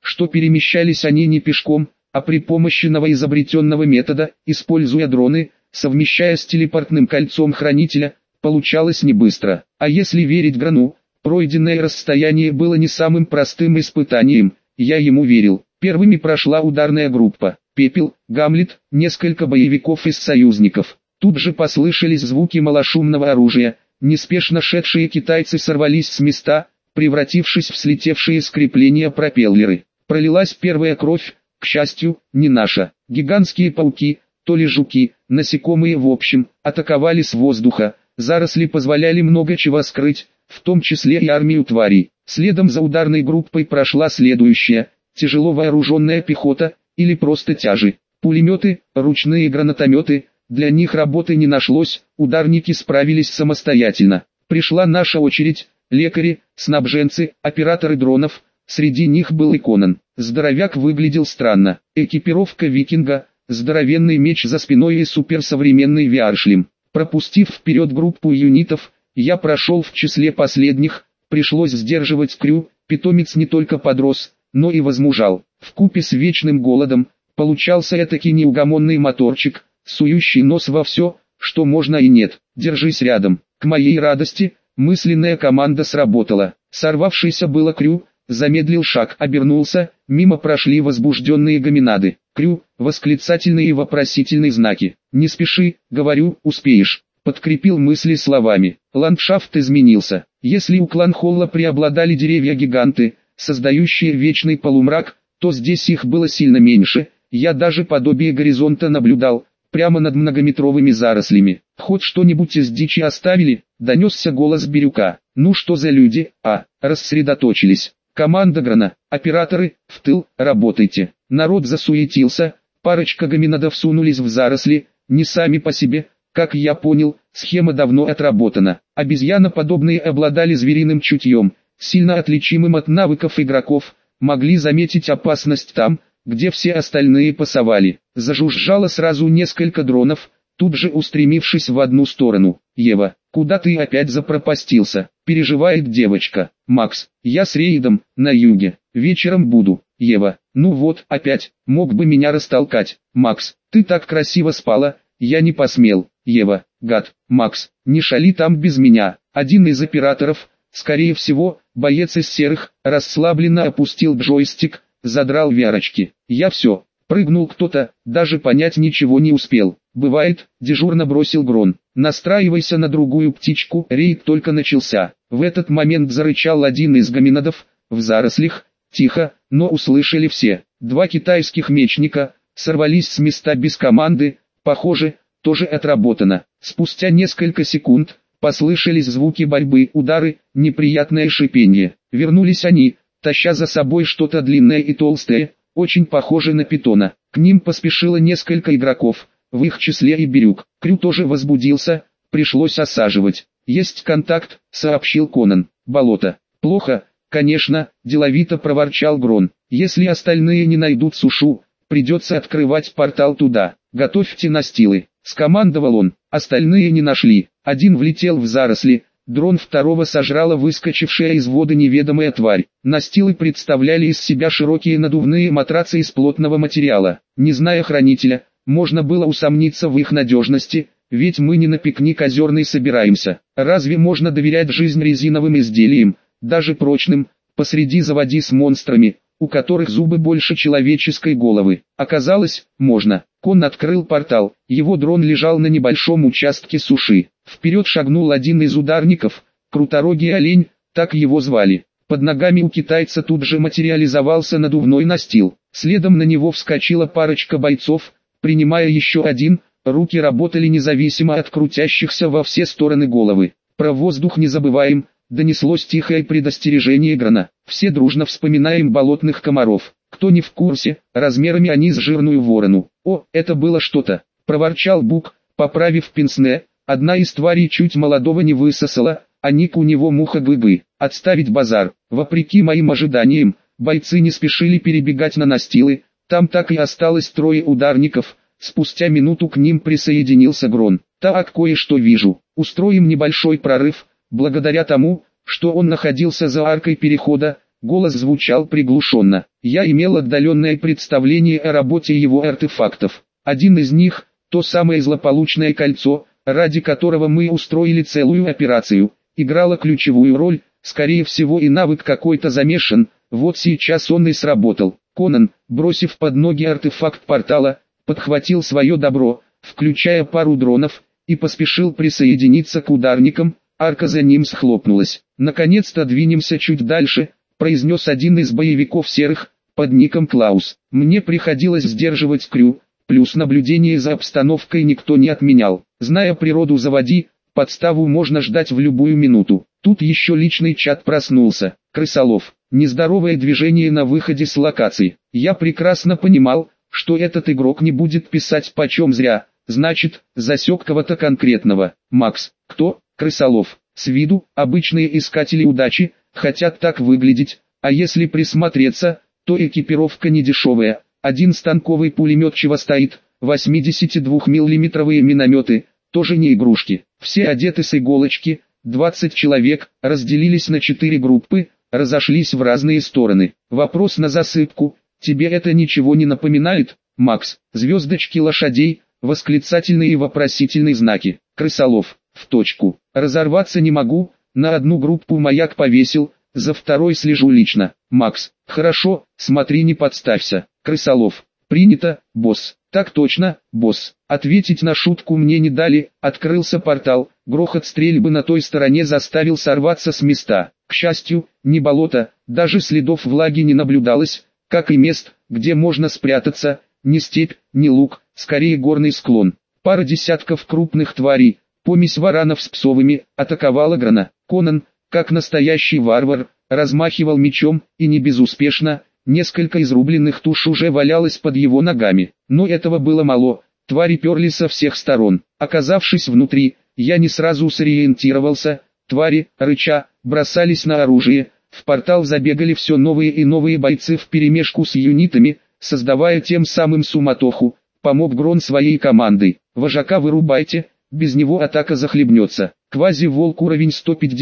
что перемещались они не пешком, а при помощи новоизобретенного метода, используя дроны, совмещая с телепортным кольцом хранителя, получалось не быстро. А если верить Грану, пройденное расстояние было не самым простым испытанием, я ему верил. Первыми прошла ударная группа. Пепел, Гамлет, несколько боевиков из союзников. Тут же послышались звуки малошумного оружия, неспешно шедшие китайцы сорвались с места, превратившись в слетевшие с крепления пропеллеры. Пролилась первая кровь, к счастью, не наша. Гигантские пауки, то ли жуки, насекомые в общем, атаковали с воздуха, заросли позволяли много чего скрыть, в том числе и армию тварей. Следом за ударной группой прошла следующая, тяжело вооруженная пехота, или просто тяжи. Пулеметы, ручные гранатометы, для них работы не нашлось, ударники справились самостоятельно. Пришла наша очередь, лекари, снабженцы, операторы дронов, среди них был и Конан. Здоровяк выглядел странно, экипировка викинга, здоровенный меч за спиной и суперсовременный VR-шлем. Пропустив вперед группу юнитов, я прошел в числе последних, пришлось сдерживать крю, питомец не только подрос, но и возмужал. Вкупе с вечным голодом, получался этакий неугомонный моторчик, сующий нос во все, что можно и нет. Держись рядом. К моей радости, мысленная команда сработала. Сорвавшийся было крю, замедлил шаг, обернулся, мимо прошли возбужденные гоминады. Крю, восклицательные и вопросительные знаки. «Не спеши, говорю, успеешь», подкрепил мысли словами. Ландшафт изменился. Если у Кланхолла преобладали деревья-гиганты, создающие вечный полумрак, то здесь их было сильно меньше. Я даже подобие горизонта наблюдал, прямо над многометровыми зарослями. «Хоть что-нибудь из дичи оставили?» — донесся голос Бирюка. «Ну что за люди, а?» Рассредоточились. Команда Грана, операторы, в тыл, работайте. Народ засуетился, парочка гоминодов сунулись в заросли, не сами по себе. Как я понял, схема давно отработана. Обезьяноподобные обладали звериным чутьем, сильно отличимым от навыков игроков, могли заметить опасность там, где все остальные пасовали. Зажужжало сразу несколько дронов, тут же устремившись в одну сторону. «Ева, куда ты опять запропастился?» — переживает девочка. «Макс, я с рейдом, на юге, вечером буду». «Ева, ну вот, опять, мог бы меня растолкать». «Макс, ты так красиво спала, я не посмел». «Ева, гад, Макс, не шали там без меня». Один из операторов, скорее всего, боец из серых, расслабленно опустил джойстик, задрал вярочки. «Я все». Прыгнул кто-то, даже понять ничего не успел. «Бывает», дежурно бросил Грон. «Настраивайся на другую птичку». Рейд только начался. В этот момент зарычал один из гоминодов, в зарослях, тихо, но услышали все. Два китайских мечника сорвались с места без команды, похоже, тоже отработано. Спустя несколько секунд послышались звуки борьбы, удары, неприятное шипение. Вернулись они, таща за собой что-то длинное и толстое, очень похоже на питона. К ним поспешило несколько игроков, в их числе и Бирюк. Крю тоже возбудился, пришлось осаживать. «Есть контакт», — сообщил Конан. «Болото». «Плохо, конечно», — деловито проворчал Грон. «Если остальные не найдут сушу, придется открывать портал туда. Готовьте настилы», — скомандовал он. Остальные не нашли. Один влетел в заросли, дрон второго сожрала выскочившая из воды неведомая тварь. Настилы представляли из себя широкие надувные матрацы из плотного материала. Не зная хранителя, можно было усомниться в их надежности, ведь мы не на пикник озерный собираемся. Разве можно доверять жизнь резиновым изделиям, даже прочным, посреди заводи с монстрами, у которых зубы больше человеческой головы? Оказалось, можно. Кон открыл портал, его дрон лежал на небольшом участке суши. Вперед шагнул один из ударников, круторогий олень, так его звали. Под ногами у китайца тут же материализовался надувной настил. Следом на него вскочила парочка бойцов, принимая еще один, руки работали независимо от крутящихся во все стороны головы. «Про воздух не забываем», донеслось тихое предостережение Грана. «Все дружно вспоминаем болотных комаров. Кто не в курсе, размерами они с жирную ворону». «О, это было что-то», проворчал Бук, поправив пенсне. Одна из тварей чуть молодого не высосала, а ник у него муха-гы-гы. «Отставить базар». Вопреки моим ожиданиям, бойцы не спешили перебегать на настилы, там так и осталось трое ударников. Спустя минуту к ним присоединился Грон. «Так, кое-что вижу. Устроим небольшой прорыв». Благодаря тому, что он находился за аркой перехода, Голос звучал приглушенно. Я имел отдаленное представление о работе его артефактов. Один из них, то самое злополучное кольцо, ради которого мы устроили целую операцию, играло ключевую роль, скорее всего и навык какой-то замешан, вот сейчас он и сработал. Конан, бросив под ноги артефакт портала, подхватил свое добро, включая пару дронов, и поспешил присоединиться к ударникам. Арка за ним схлопнулась. «Наконец-то двинемся чуть дальше», — произнес один из боевиков серых, под ником Клаус. Мне приходилось сдерживать Крю, плюс наблюдение за обстановкой никто не отменял. Зная природу заводи, подставу можно ждать в любую минуту. Тут еще личный чат проснулся. Крысолов. Нездоровое движение на выходе с локации. Я прекрасно понимал, что этот игрок не будет писать почем зря, значит, засек кого-то конкретного. Макс. Кто? Крысолов. С виду, обычные искатели удачи, хотят так выглядеть, а если присмотреться, то экипировка не дешевая. Один станковый пулемет чего стоит, 82-миллиметровые минометы, тоже не игрушки. Все одеты с иголочки, 20 человек, разделились на 4 группы, разошлись в разные стороны. Вопрос на засыпку: тебе это ничего не напоминает, Макс? Звездочки лошадей, восклицательные и вопросительные знаки. Крысолов. В точку. Разорваться не могу, на одну группу маяк повесил, за второй слежу лично. Макс. Хорошо, смотри не подставься. Крысолов. Принято, босс. Так точно, босс. Ответить на шутку мне не дали, открылся портал, грохот стрельбы на той стороне заставил сорваться с места. К счастью, ни болота, даже следов влаги не наблюдалось, как и мест, где можно спрятаться, ни степь, ни луг, скорее горный склон. Пара десятков крупных тварей, помесь варанов с псовыми, атаковала Грана. Конан, как настоящий варвар, размахивал мечом, и не безуспешно. Несколько изрубленных туш уже валялось под его ногами. Но этого было мало, твари перли со всех сторон. Оказавшись внутри, я не сразу сориентировался. Твари, рыча, бросались на оружие. В портал забегали все новые и новые бойцы вперемешку с юнитами, создавая тем самым суматоху. Помог Грон своей командой. Вожака вырубайте, без него атака захлебнется. Квази-волк уровень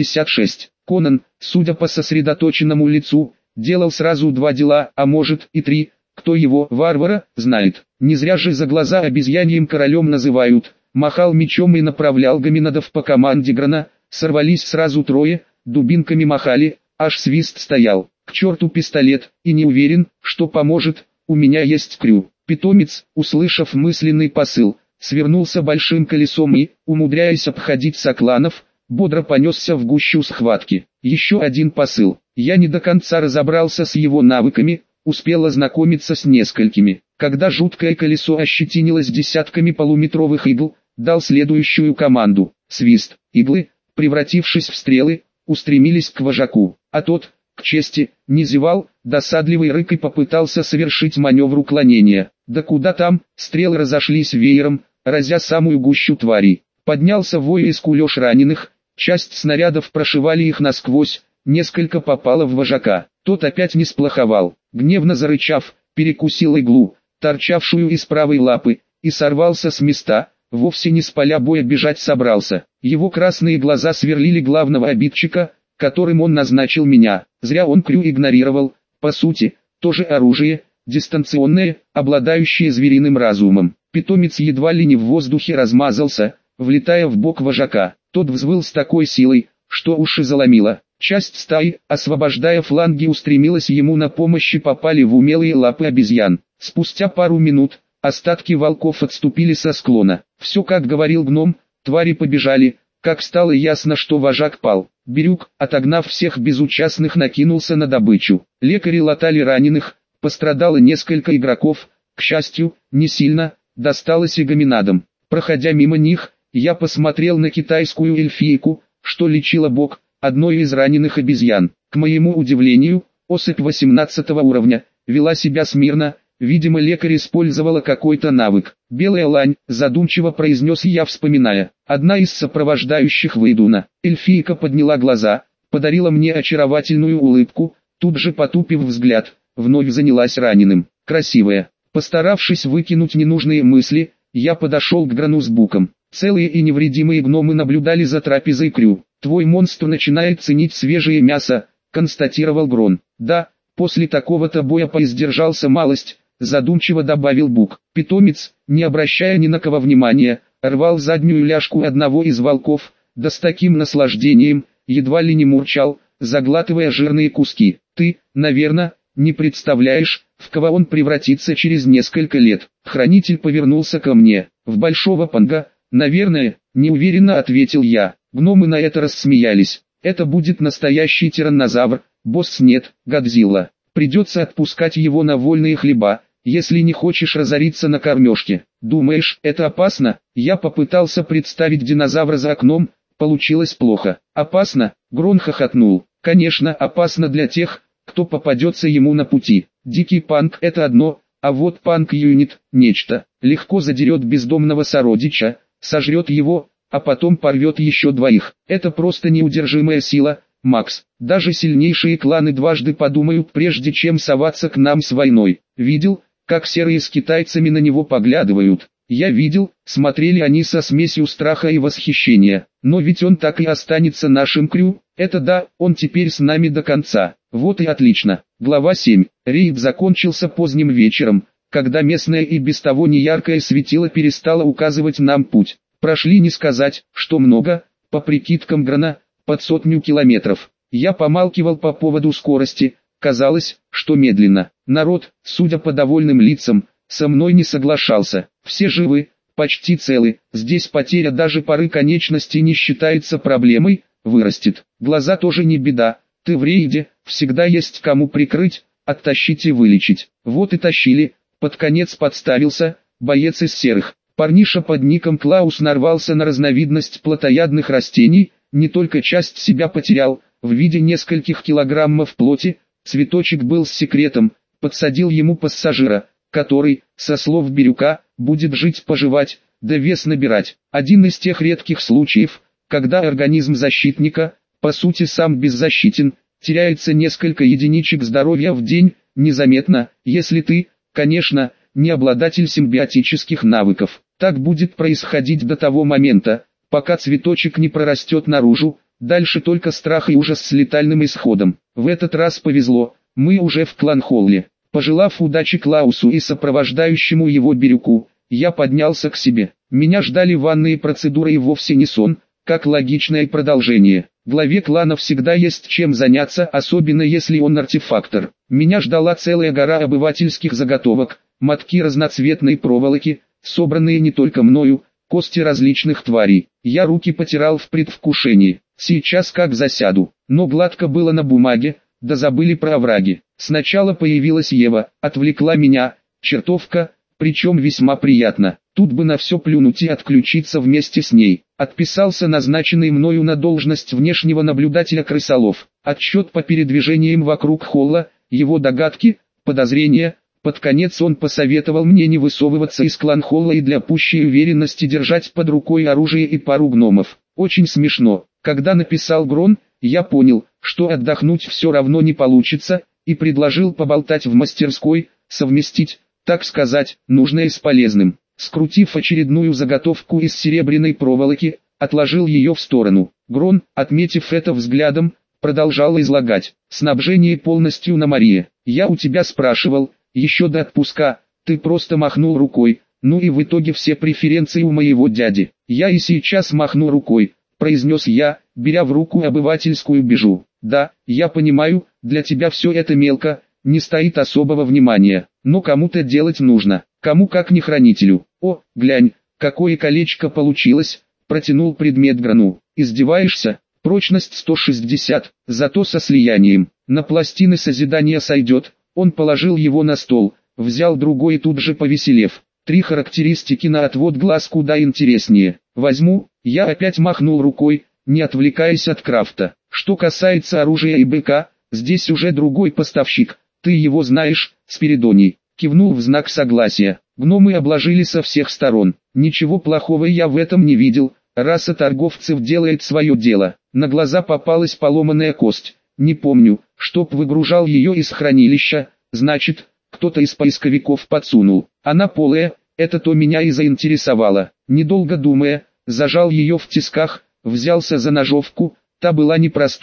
156. Конан, судя по сосредоточенному лицу, делал сразу 2 дела, а может и 3, кто его, варвара, знает. Не зря же за глаза обезьяньим королем называют. Махал мечом и направлял гоминодов по команде Грана, сорвались сразу 3, дубинками махали, аж свист стоял. К черту пистолет, и не уверен, что поможет, у меня есть Крю. Питомец, услышав мысленный посыл, свернулся большим колесом и, умудряясь обходить сокланов, бодро понесся в гущу схватки. Еще один посыл. Я не до конца разобрался с его навыками, успел ознакомиться с несколькими. Когда жуткое колесо ощетинилось десятками полуметровых игл, дал следующую команду. Свист. Иглы, превратившись в стрелы, устремились к вожаку. А тот, к чести, не зевал, досадливый рык и попытался совершить маневр уклонения. Да куда там, стрелы разошлись веером, разя самую гущу тварей. Поднялся вой из кулеш раненых, часть снарядов прошивали их насквозь, несколько попало в вожака. Тот опять не сплоховал, гневно зарычав, перекусил иглу, торчавшую из правой лапы, и сорвался с места, вовсе не с поля боя бежать собрался. Его красные глаза сверлили главного обидчика, которым он назначил меня. Зря он Крю игнорировал, по сути, тоже оружие, дистанционное, обладающее звериным разумом. Питомец едва ли не в воздухе размазался, влетая в бок вожака. Тот взвыл с такой силой, что уши заломило. Часть стаи, освобождая фланги, устремилась ему на помощь и попали в умелые лапы обезьян. Спустя пару минут, остатки волков отступили со склона. Все как говорил гном, твари побежали, как стало ясно, что вожак пал. Бирюк, отогнав всех безучастных, накинулся на добычу. Лекари латали раненых, пострадало несколько игроков, к счастью, не сильно, досталось и гоминадам. Проходя мимо них, я посмотрел на китайскую эльфийку, что лечила бок одной из раненых обезьян. К моему удивлению, особь 18 уровня, вела себя смирно, видимо лекарь использовала какой-то навык. «Белая лань», задумчиво произнес я, вспоминая, одна из сопровождающих Вейдуна. Эльфийка подняла глаза, подарила мне очаровательную улыбку, тут же потупив взгляд, вновь занялась раненым. Красивая. Постаравшись выкинуть ненужные мысли, я подошел к Грану с буком. Целые и невредимые гномы наблюдали за трапезой Крю. «Твой монстр начинает ценить свежее мясо», констатировал Грон. Да, после такого-то боя поиздержался малость, задумчиво добавил Бук. Питомец, не обращая ни на кого внимания, рвал заднюю ляжку одного из волков, да с таким наслаждением, едва ли не мурчал, заглатывая жирные куски. Ты, наверное, не представляешь, в кого он превратится через несколько лет. Хранитель повернулся ко мне. В большого панга, наверное, неуверенно ответил я. Гномы на это рассмеялись. Это будет настоящий тираннозавр, босс нет, Годзилла. Придется отпускать его на вольные хлеба, если не хочешь разориться на кормежке. Думаешь, это опасно? Я попытался представить динозавра за окном, получилось плохо. Опасно? Грон хохотнул. Конечно, опасно для тех, кто попадется ему на пути. Дикий панк – это одно, а вот панк-юнит – нечто. Легко задерет бездомного сородича, сожрет его, а потом порвет еще двоих. Это просто неудержимая сила, Макс. Даже сильнейшие кланы дважды подумают, прежде чем соваться к нам с войной. Видел, как серые с китайцами на него поглядывают? Я видел, смотрели они со смесью страха и восхищения. Но ведь он так и останется нашим крю. Это да, он теперь с нами до конца. Вот и отлично. Глава 7. Рейд закончился поздним вечером, когда местное и без того неяркое светило перестало указывать нам путь. Прошли не сказать, что много, по прикидкам Грона, под 100 километров. Я помалкивал по поводу скорости, казалось, что медленно. Народ, судя по довольным лицам, со мной не соглашался. Все живы, почти целы, здесь потеря даже пары конечностей не считается проблемой, вырастет. Глаза тоже не беда, ты в рейде, всегда есть кому прикрыть, оттащить и вылечить. Вот и тащили, под конец подставился, боец из серых. Парниша под ником Клаус нарвался на разновидность плотоядных растений, не только часть себя потерял, в виде нескольких килограммов плоти, цветочек был с секретом, подсадил ему пассажира, который, со слов Бирюка, будет жить-поживать, да вес набирать. Один из тех редких случаев, когда организм защитника, по сути сам беззащитен, теряется несколько единичек здоровья в день, незаметно, если ты, конечно, не обладатель симбиотических навыков. Так будет происходить до того момента, пока цветочек не прорастет наружу, дальше только страх и ужас с летальным исходом. В этот раз повезло, мы уже в Кланхолле. Пожелав удачи Клаусу и сопровождающему его Бирюку, я поднялся к себе. Меня ждали ванные процедуры и вовсе не сон, как логичное продолжение. Главе клана всегда есть чем заняться, особенно если он артефактор. Меня ждала целая гора обывательских заготовок, мотки разноцветной проволоки, собранные не только мною, кости различных тварей. Я руки потирал в предвкушении. Сейчас как засяду. Но гладко было на бумаге, да забыли про овраги. Сначала появилась Ева, отвлекла меня, чертовка, причем весьма приятно. Тут бы на все плюнуть и отключиться вместе с ней. Отписался назначенный мною на должность внешнего наблюдателя крысолов. Отчет по передвижениям вокруг холла, его догадки, подозрения. Под конец он посоветовал мне не высовываться из кланхолла и для пущей уверенности держать под рукой оружие и пару гномов. Очень смешно. Когда написал Грон, я понял, что отдохнуть все равно не получится, и предложил поболтать в мастерской, совместить, так сказать, нужное с полезным. Скрутив очередную заготовку из серебряной проволоки, отложил ее в сторону. Грон, отметив это взглядом, продолжал излагать. Снабжение полностью на Марии. Я у тебя спрашивал, еще до отпуска, ты просто махнул рукой, ну и в итоге все преференции у моего дяди. Я и сейчас махну рукой, произнес я, беря в руку обывательскую бижу. Да, я понимаю, для тебя все это мелко, не стоит особого внимания, но кому-то делать нужно, кому как не хранителю. О, глянь, какое колечко получилось, протянул предмет Грону. Издеваешься? Прочность 160, зато со слиянием. На пластины созидания сойдет. Он положил его на стол, взял другой и тут же повеселев. 3 характеристики на отвод глаз куда интереснее. Возьму, я опять махнул рукой, не отвлекаясь от крафта. Что касается оружия и БК, здесь уже другой поставщик, ты его знаешь, Спиридоний. Кивнул в знак согласия. Гномы обложили со всех сторон. Ничего плохого я в этом не видел, раса торговцев делает свое дело. На глаза попалась поломанная кость. Не помню, чтоб выгружал ее из хранилища, значит, кто-то из поисковиков подсунул. Она полая, это-то меня и заинтересовало. Недолго думая, зажал ее в тисках, взялся за ножовку, та была непростой,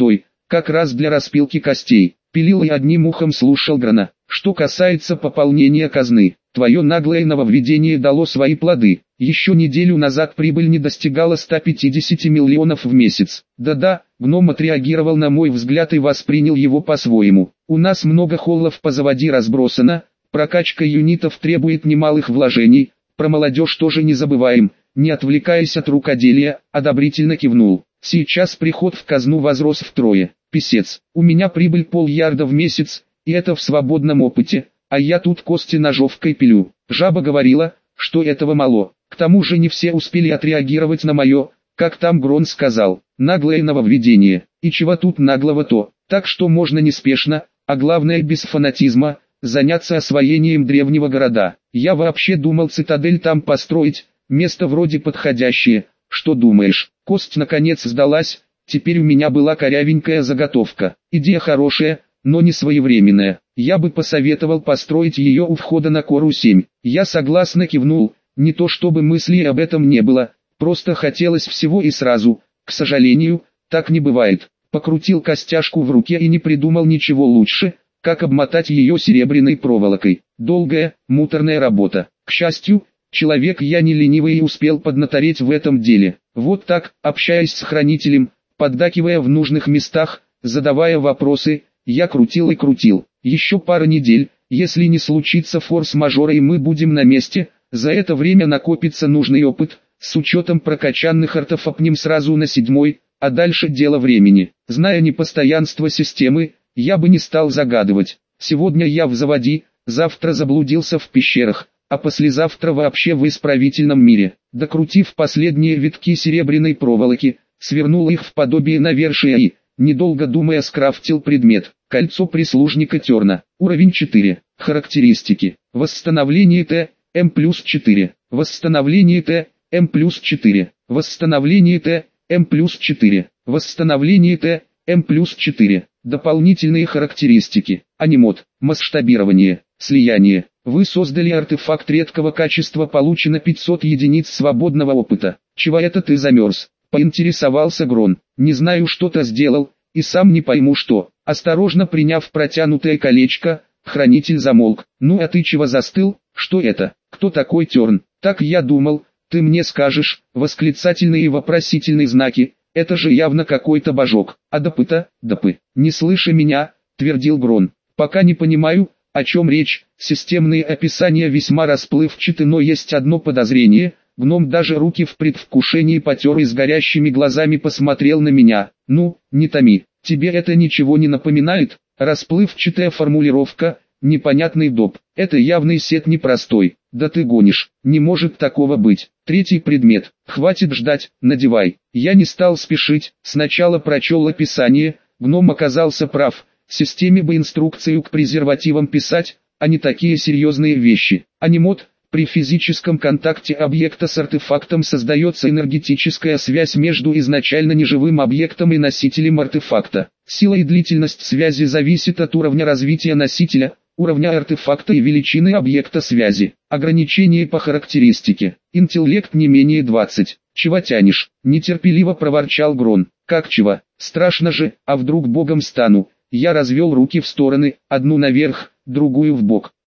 как раз для распилки костей. Пилил и одним ухом слушал Грона. Что касается пополнения казны, твое наглое нововведение дало свои плоды. Еще неделю назад прибыль не достигала 150 миллионов в месяц. Да-да, гном отреагировал на мой взгляд и воспринял его по-своему. У нас много холлов по заводе разбросано, прокачка юнитов требует немалых вложений, про молодежь тоже не забываем. Не отвлекаясь от рукоделия, одобрительно кивнул. Сейчас приход в казну возрос втрое. Писец, у меня прибыль 500 миллионов в месяц, и это в свободном опыте, а я тут кости ножовкой пилю. Жаба говорила, что этого мало. К тому же не все успели отреагировать на мое, как там Грон сказал, наглое нововведение. И чего тут наглого-то? Так что можно неспешно, а главное без фанатизма, заняться освоением древнего города. Я вообще думал цитадель там построить, место вроде подходящее. Что думаешь? Кость наконец сдалась, теперь у меня была корявенькая заготовка. Идея хорошая, но не своевременная. Я бы посоветовал построить ее у входа на Кору-7. Я согласно кивнул, не то чтобы мыслей об этом не было, просто хотелось всего и сразу. К сожалению, так не бывает. Покрутил костяшку в руке и не придумал ничего лучше, как обмотать ее серебряной проволокой. Долгая, муторная работа. К счастью, человек я не ленивый и успел поднатореть в этом деле. Вот так, общаясь с хранителем, поддакивая в нужных местах, задавая вопросы, я крутил и крутил. Еще пара недель, если не случится форс-мажора и мы будем на месте, за это время накопится нужный опыт, с учетом прокачанных артефактов сразу на 7-й, а дальше дело времени. Зная непостоянство системы, я бы не стал загадывать. Сегодня я в заводе, завтра заблудился в пещерах, а послезавтра вообще в исправительном мире. Докрутив последние витки серебряной проволоки, свернул их в подобие навершия и, недолго думая, скрафтил предмет. Кольцо прислужника Терна. Уровень 4. Характеристики. Восстановление Т, М плюс 4. Восстановление Т, М плюс 4. Восстановление Т, М плюс 4. Восстановление Т, М плюс 4. Дополнительные характеристики. Анимод. Масштабирование. Слияние. Вы создали артефакт редкого качества, получено 500 единиц свободного опыта. Чего это ты замерз? Поинтересовался Грон. Не знаю, что-то сделал, и сам не пойму что. Осторожно приняв протянутое колечко, хранитель замолк. Ну а ты чего застыл? Что это? Кто такой Терн? Так я думал, ты мне скажешь. Восклицательные и вопросительные знаки. Это же явно какой-то божок. А допыта, допы. Не слыша меня, твердил Грон. Пока не понимаю, о чем речь. Системные описания весьма расплывчаты, но есть одно подозрение. Гном даже руки в предвкушении потер и с горящими глазами посмотрел на меня. Ну, не томи, тебе это ничего не напоминает? Расплывчатая формулировка, непонятный доп. Это явный сет непростой. Да ты гонишь, не может такого быть. Третий предмет. Хватит ждать, надевай. Я не стал спешить, сначала прочел описание. Гном оказался прав. Системе бы инструкцию к презервативам писать, а не такие серьезные вещи. Анимод. При физическом контакте объекта с артефактом создается энергетическая связь между изначально неживым объектом и носителем артефакта. Сила и длительность связи зависит от уровня развития носителя, уровня артефакта и величины объекта связи. Ограничение по характеристике. Интеллект не менее 20. Чего тянешь? Нетерпеливо проворчал Грон. Как чего? Страшно же, а вдруг богом стану? Я развел руки в стороны, одну наверх, другую в бок.